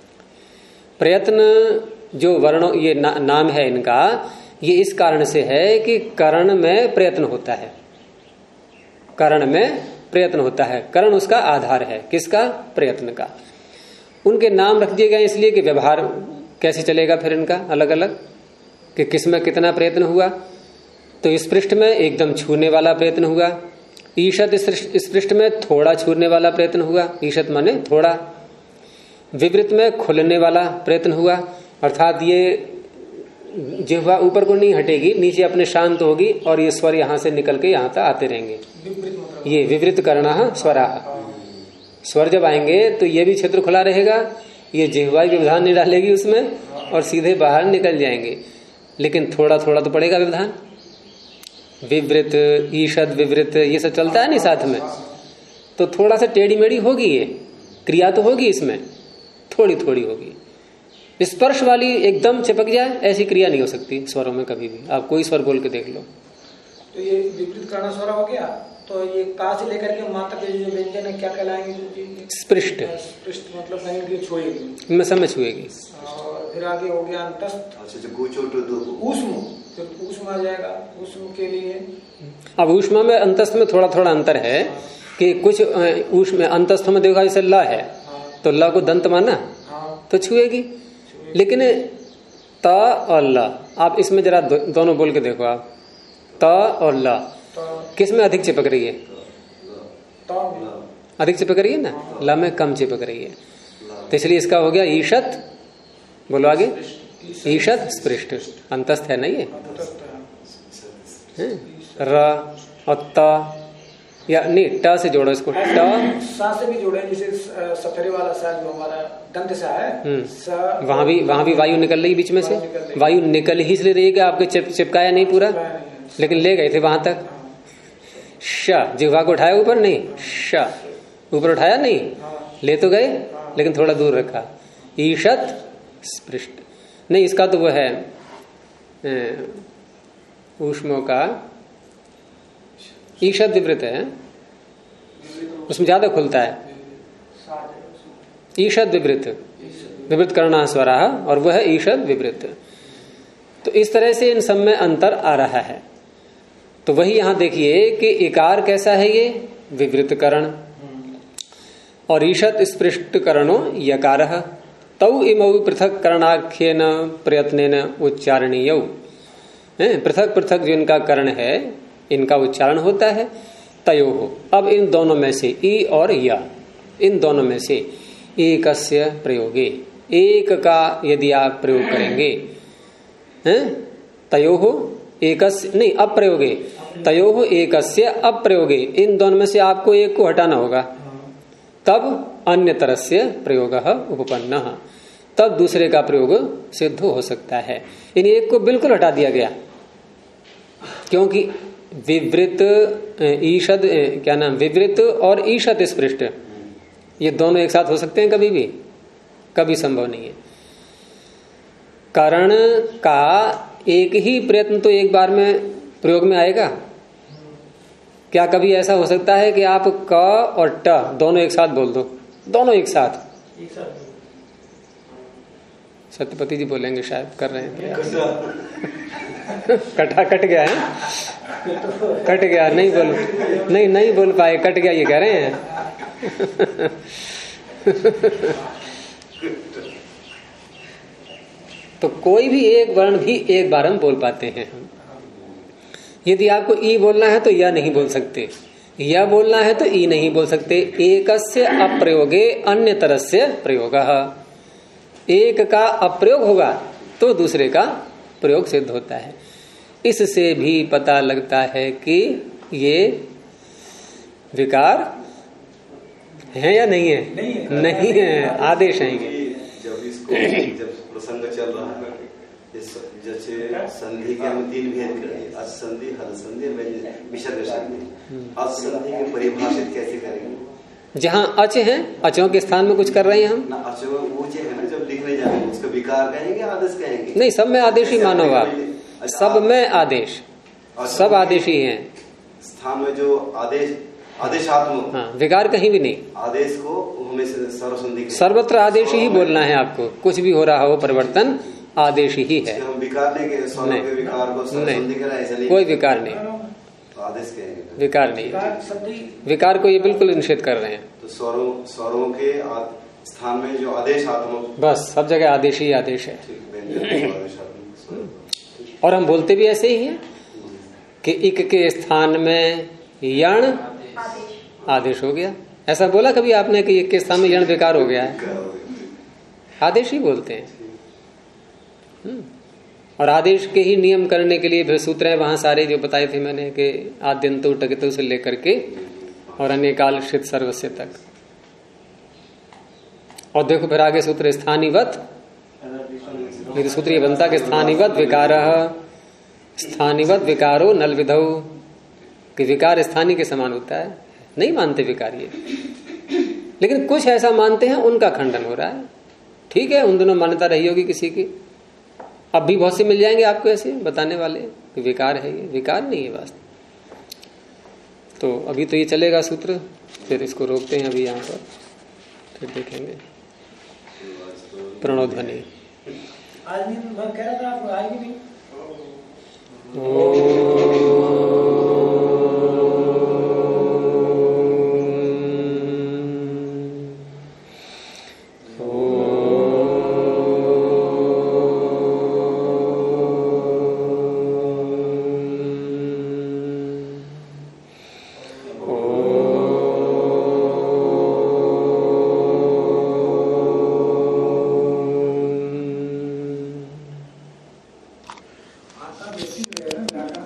प्रयत्न जो वर्णों, ये नाम है इनका, ये इस कारण से है कि कर्ण में प्रयत्न होता है। कर्ण में प्रयत्न होता है, कर्ण उसका आधार है। किसका? प्रयत्न का। उनके नाम रख दिए गए इसलिए कि व्यवहार कैसे चलेगा फिर इनका अलग अलग, कि किस में कितना प्रयत्न हुआ। तो इस पृष्ठ में एकदम छूने वाला प्रयत्न हुआ, ईशत इस पृष्ठ में थोड़ा छूने वाला प्रयत्न हुआ, ईशत माने थोड़ा। विवृत में खुलने वाला प्रयत्न हुआ, अर्थात ये जिह्वा ऊपर को नहीं हटेगी, नीचे अपने शांत होगी और ये स्वर यहां से निकल के यहां तक आते रहेंगे। ये विवृत करना स्वरा। स्वर जब आएंगे तो ये भी क्षेत्र खुला रहेगा, ये जिह्वा व्यवधान नहीं डालेगी उसमें और सीधे बाहर निकल जाएंगे। लेकिन थोड़ा थोड़ा तो पड़ेगा व्यवधान। विवृत, ईषद, विवृत, ये सब चलता है नहीं साथ में, तो थोड़ा सा टेढ़ी मेढ़ी होगी, ये क्रिया तो होगी, इसमें थोड़ी थोड़ी होगी। स्पर्श वाली एकदम चिपक जाए ऐसी क्रिया नहीं हो सकती स्वरों में कभी भी। आप कोई स्वर बोल के देख लो। तो ये विपरीत कर्ण स्वर हो गया। तो ये का से लेकर के माँ तक जो व्यंजन है क्या कहलाएंगे? स्पृष्ट। स्पृष्ट मतलब कहीं छुएगी, में समय छुएगी। और फिर आगे हो गया अंतस्थ, ऊष्म, फिर ऊष्म आ जाएगा। ऊष्म के लिए अब ऊष्मा में अंतस्थ में थोड़ा थोड़ा अंतर है कि कुछ ऊष्म अंतस्थ में देखा जैसे ल है, तो ल को दंत माना तो छुएगी। लेकिन त और ल, आप इसमें जरा दोनों बोल के देखो। आप त और ल किस में अधिक चिपक रही है? अधिक चिपक रही है ना, ल में कम चिपक रही है। तो इसलिए इसका हो गया ईशत। बोलो आगे। ईशत स्पृष्ट, अंतस्थ है ना ये। र और त, या नहीं, ट से जोड़ो इसको। ट सा से भी जोड़े, जैसे सफेरे वाला सा जो हमारा दंत सा है, वहां भी वायु निकल रही बीच में से। वायु निकल ही इसलिए रही है, आपके चिपकाया नहीं पूरा, लेकिन ले गए थे वहां तक। श, जिह्वा को उठाया ऊपर नहीं, श ऊपर उठाया नहीं, ले तो गए लेकिन थोड़ा दूर रखा। ईशत स्पृष्ट नहीं, इसका तो वो है ऊष्मों का ईशद विवृत है, उसमें ज्यादा खुलता है। ईशद विवृत, विवृत करना स्वरा, और वह है ईशद विवृत। तो इस तरह से इन सब में अंतर आ रहा है। तो वही यहां देखिए कि इकार कैसा है, ये विवृत करण, और ईशत स्पृष्ट करणो यकार। तौ इमौ पृथक करणाख्येन प्रयत्नेन उच्चारणीय। पृथक पृथक जो इनका करण है, इनका उच्चारण होता है। तयो हो, अब इन दोनों में से ई और या, इन दोनों में से एकस्य प्रयोगे, एक का यदि आप प्रयोग करेंगे, तयो हो एकस्य नहीं अप्रयोगे, तयो हो एकस्य अप्रयोगे, इन दोनों में से आपको एक को हटाना होगा, तब अन्य तरस्य प्रयोग उपपन्न, तब दूसरे का प्रयोग सिद्ध हो सकता है। इन एक को बिल्कुल हटा दिया गया, क्योंकि विवृत ईशद, क्या नाम, विवृत और ईशद स्पृष्ट, ये दोनों एक साथ हो सकते हैं कभी भी? कभी संभव नहीं है। करण का एक ही प्रयत्न तो एक बार में प्रयोग में आएगा। क्या कभी ऐसा हो सकता है कि आप क और ट दोनों एक साथ बोल दो, दोनों एक साथ? सत्यपति जी बोलेंगे शायद, कर रहे हैं प्रयास। कट गया है, कट गया, नहीं बोल पाए, कट गया ये कह रहे हैं। तो कोई भी एक वर्ण भी एक बार हम बोल पाते हैं। यदि आपको ई बोलना है तो या नहीं बोल सकते, या बोलना है तो ई नहीं बोल सकते। एकस्य अप्रयोगे अन्य तरस्य प्रयोगः, एक का अप्रयोग होगा तो दूसरे का प्रयोग सिद्ध होता है। इससे भी पता लगता है कि ये विकार है या नहीं है? नहीं है, आदेश है। जब इसको जब प्रसंग चल रहा है, जैसे संधि के हम 3 भेद करेंगे, अच संधि, हल संधि, विसर्ग संधि। अच संधि के परिभाषित कैसे करेंगे? जहाँ अच है, अचों के स्थान में कुछ कर रहे हैं हम ना, अच वो जो है ना, जब लिखने जाएंगे उसका विकार कहेंगे, आदेश कहेंगे? नहीं, सब में आदेश ही मानो आप, सब में आदेश, सब आदेश ही है। स्थान में जो आदेशात्मक, हाँ, विकार कहीं भी नहीं। आदेश को हमेशा सर्वसंधि, सर्वत्र आदेश ही बोलना है आपको, कुछ भी हो रहा हो परिवर्तन आदेश ही है। हम विकार नहीं, विकार को सर्वसंधि करें, ऐसा नहीं, कोई विकार नहीं, आदेश कहेंगे, विकार नहीं, विकार को ये बिल्कुल निषेध कर रहे हैं। तो स्वरों के स्थान में जो आदेशात्मक, बस सब जगह आदेश ही आदेश है। और हम बोलते भी ऐसे ही हैं कि इक के स्थान में यण आदेश हो गया। ऐसा बोला कभी आपने कि इक के स्थान में यण विकार हो गया है? आदेश ही बोलते हैं। और आदेश के ही नियम करने के लिए फिर सूत्र है वहां सारे जो बताए थे मैंने कि आद्यंतो टकितो से लेकर के और अन्य काल शित सर्वस्य तक। और देखो फिर आगे सूत्र स्थानीवत, फिर सूत्र ये बनता कि स्थानीवत विकारः, स्थानीवत विकारो नल विधौ, कि विकार स्थानीय के समान होता है। नहीं मानते विकार ये, लेकिन कुछ ऐसा मानते हैं, उनका खंडन हो रहा है। ठीक है, उन दोनों मान्यता रही होगी किसी की, अब भी बहुत से मिल जाएंगे आपको ऐसे बताने वाले कि विकार है, ये विकार नहीं है वास्तव। तो अभी तो ये चलेगा सूत्र, फिर इसको रोकते हैं अभी यहाँ पर, फिर देखेंगे। प्रणोध्वनि आज नहीं, मैं कह रहा था आपको आज भी नहीं।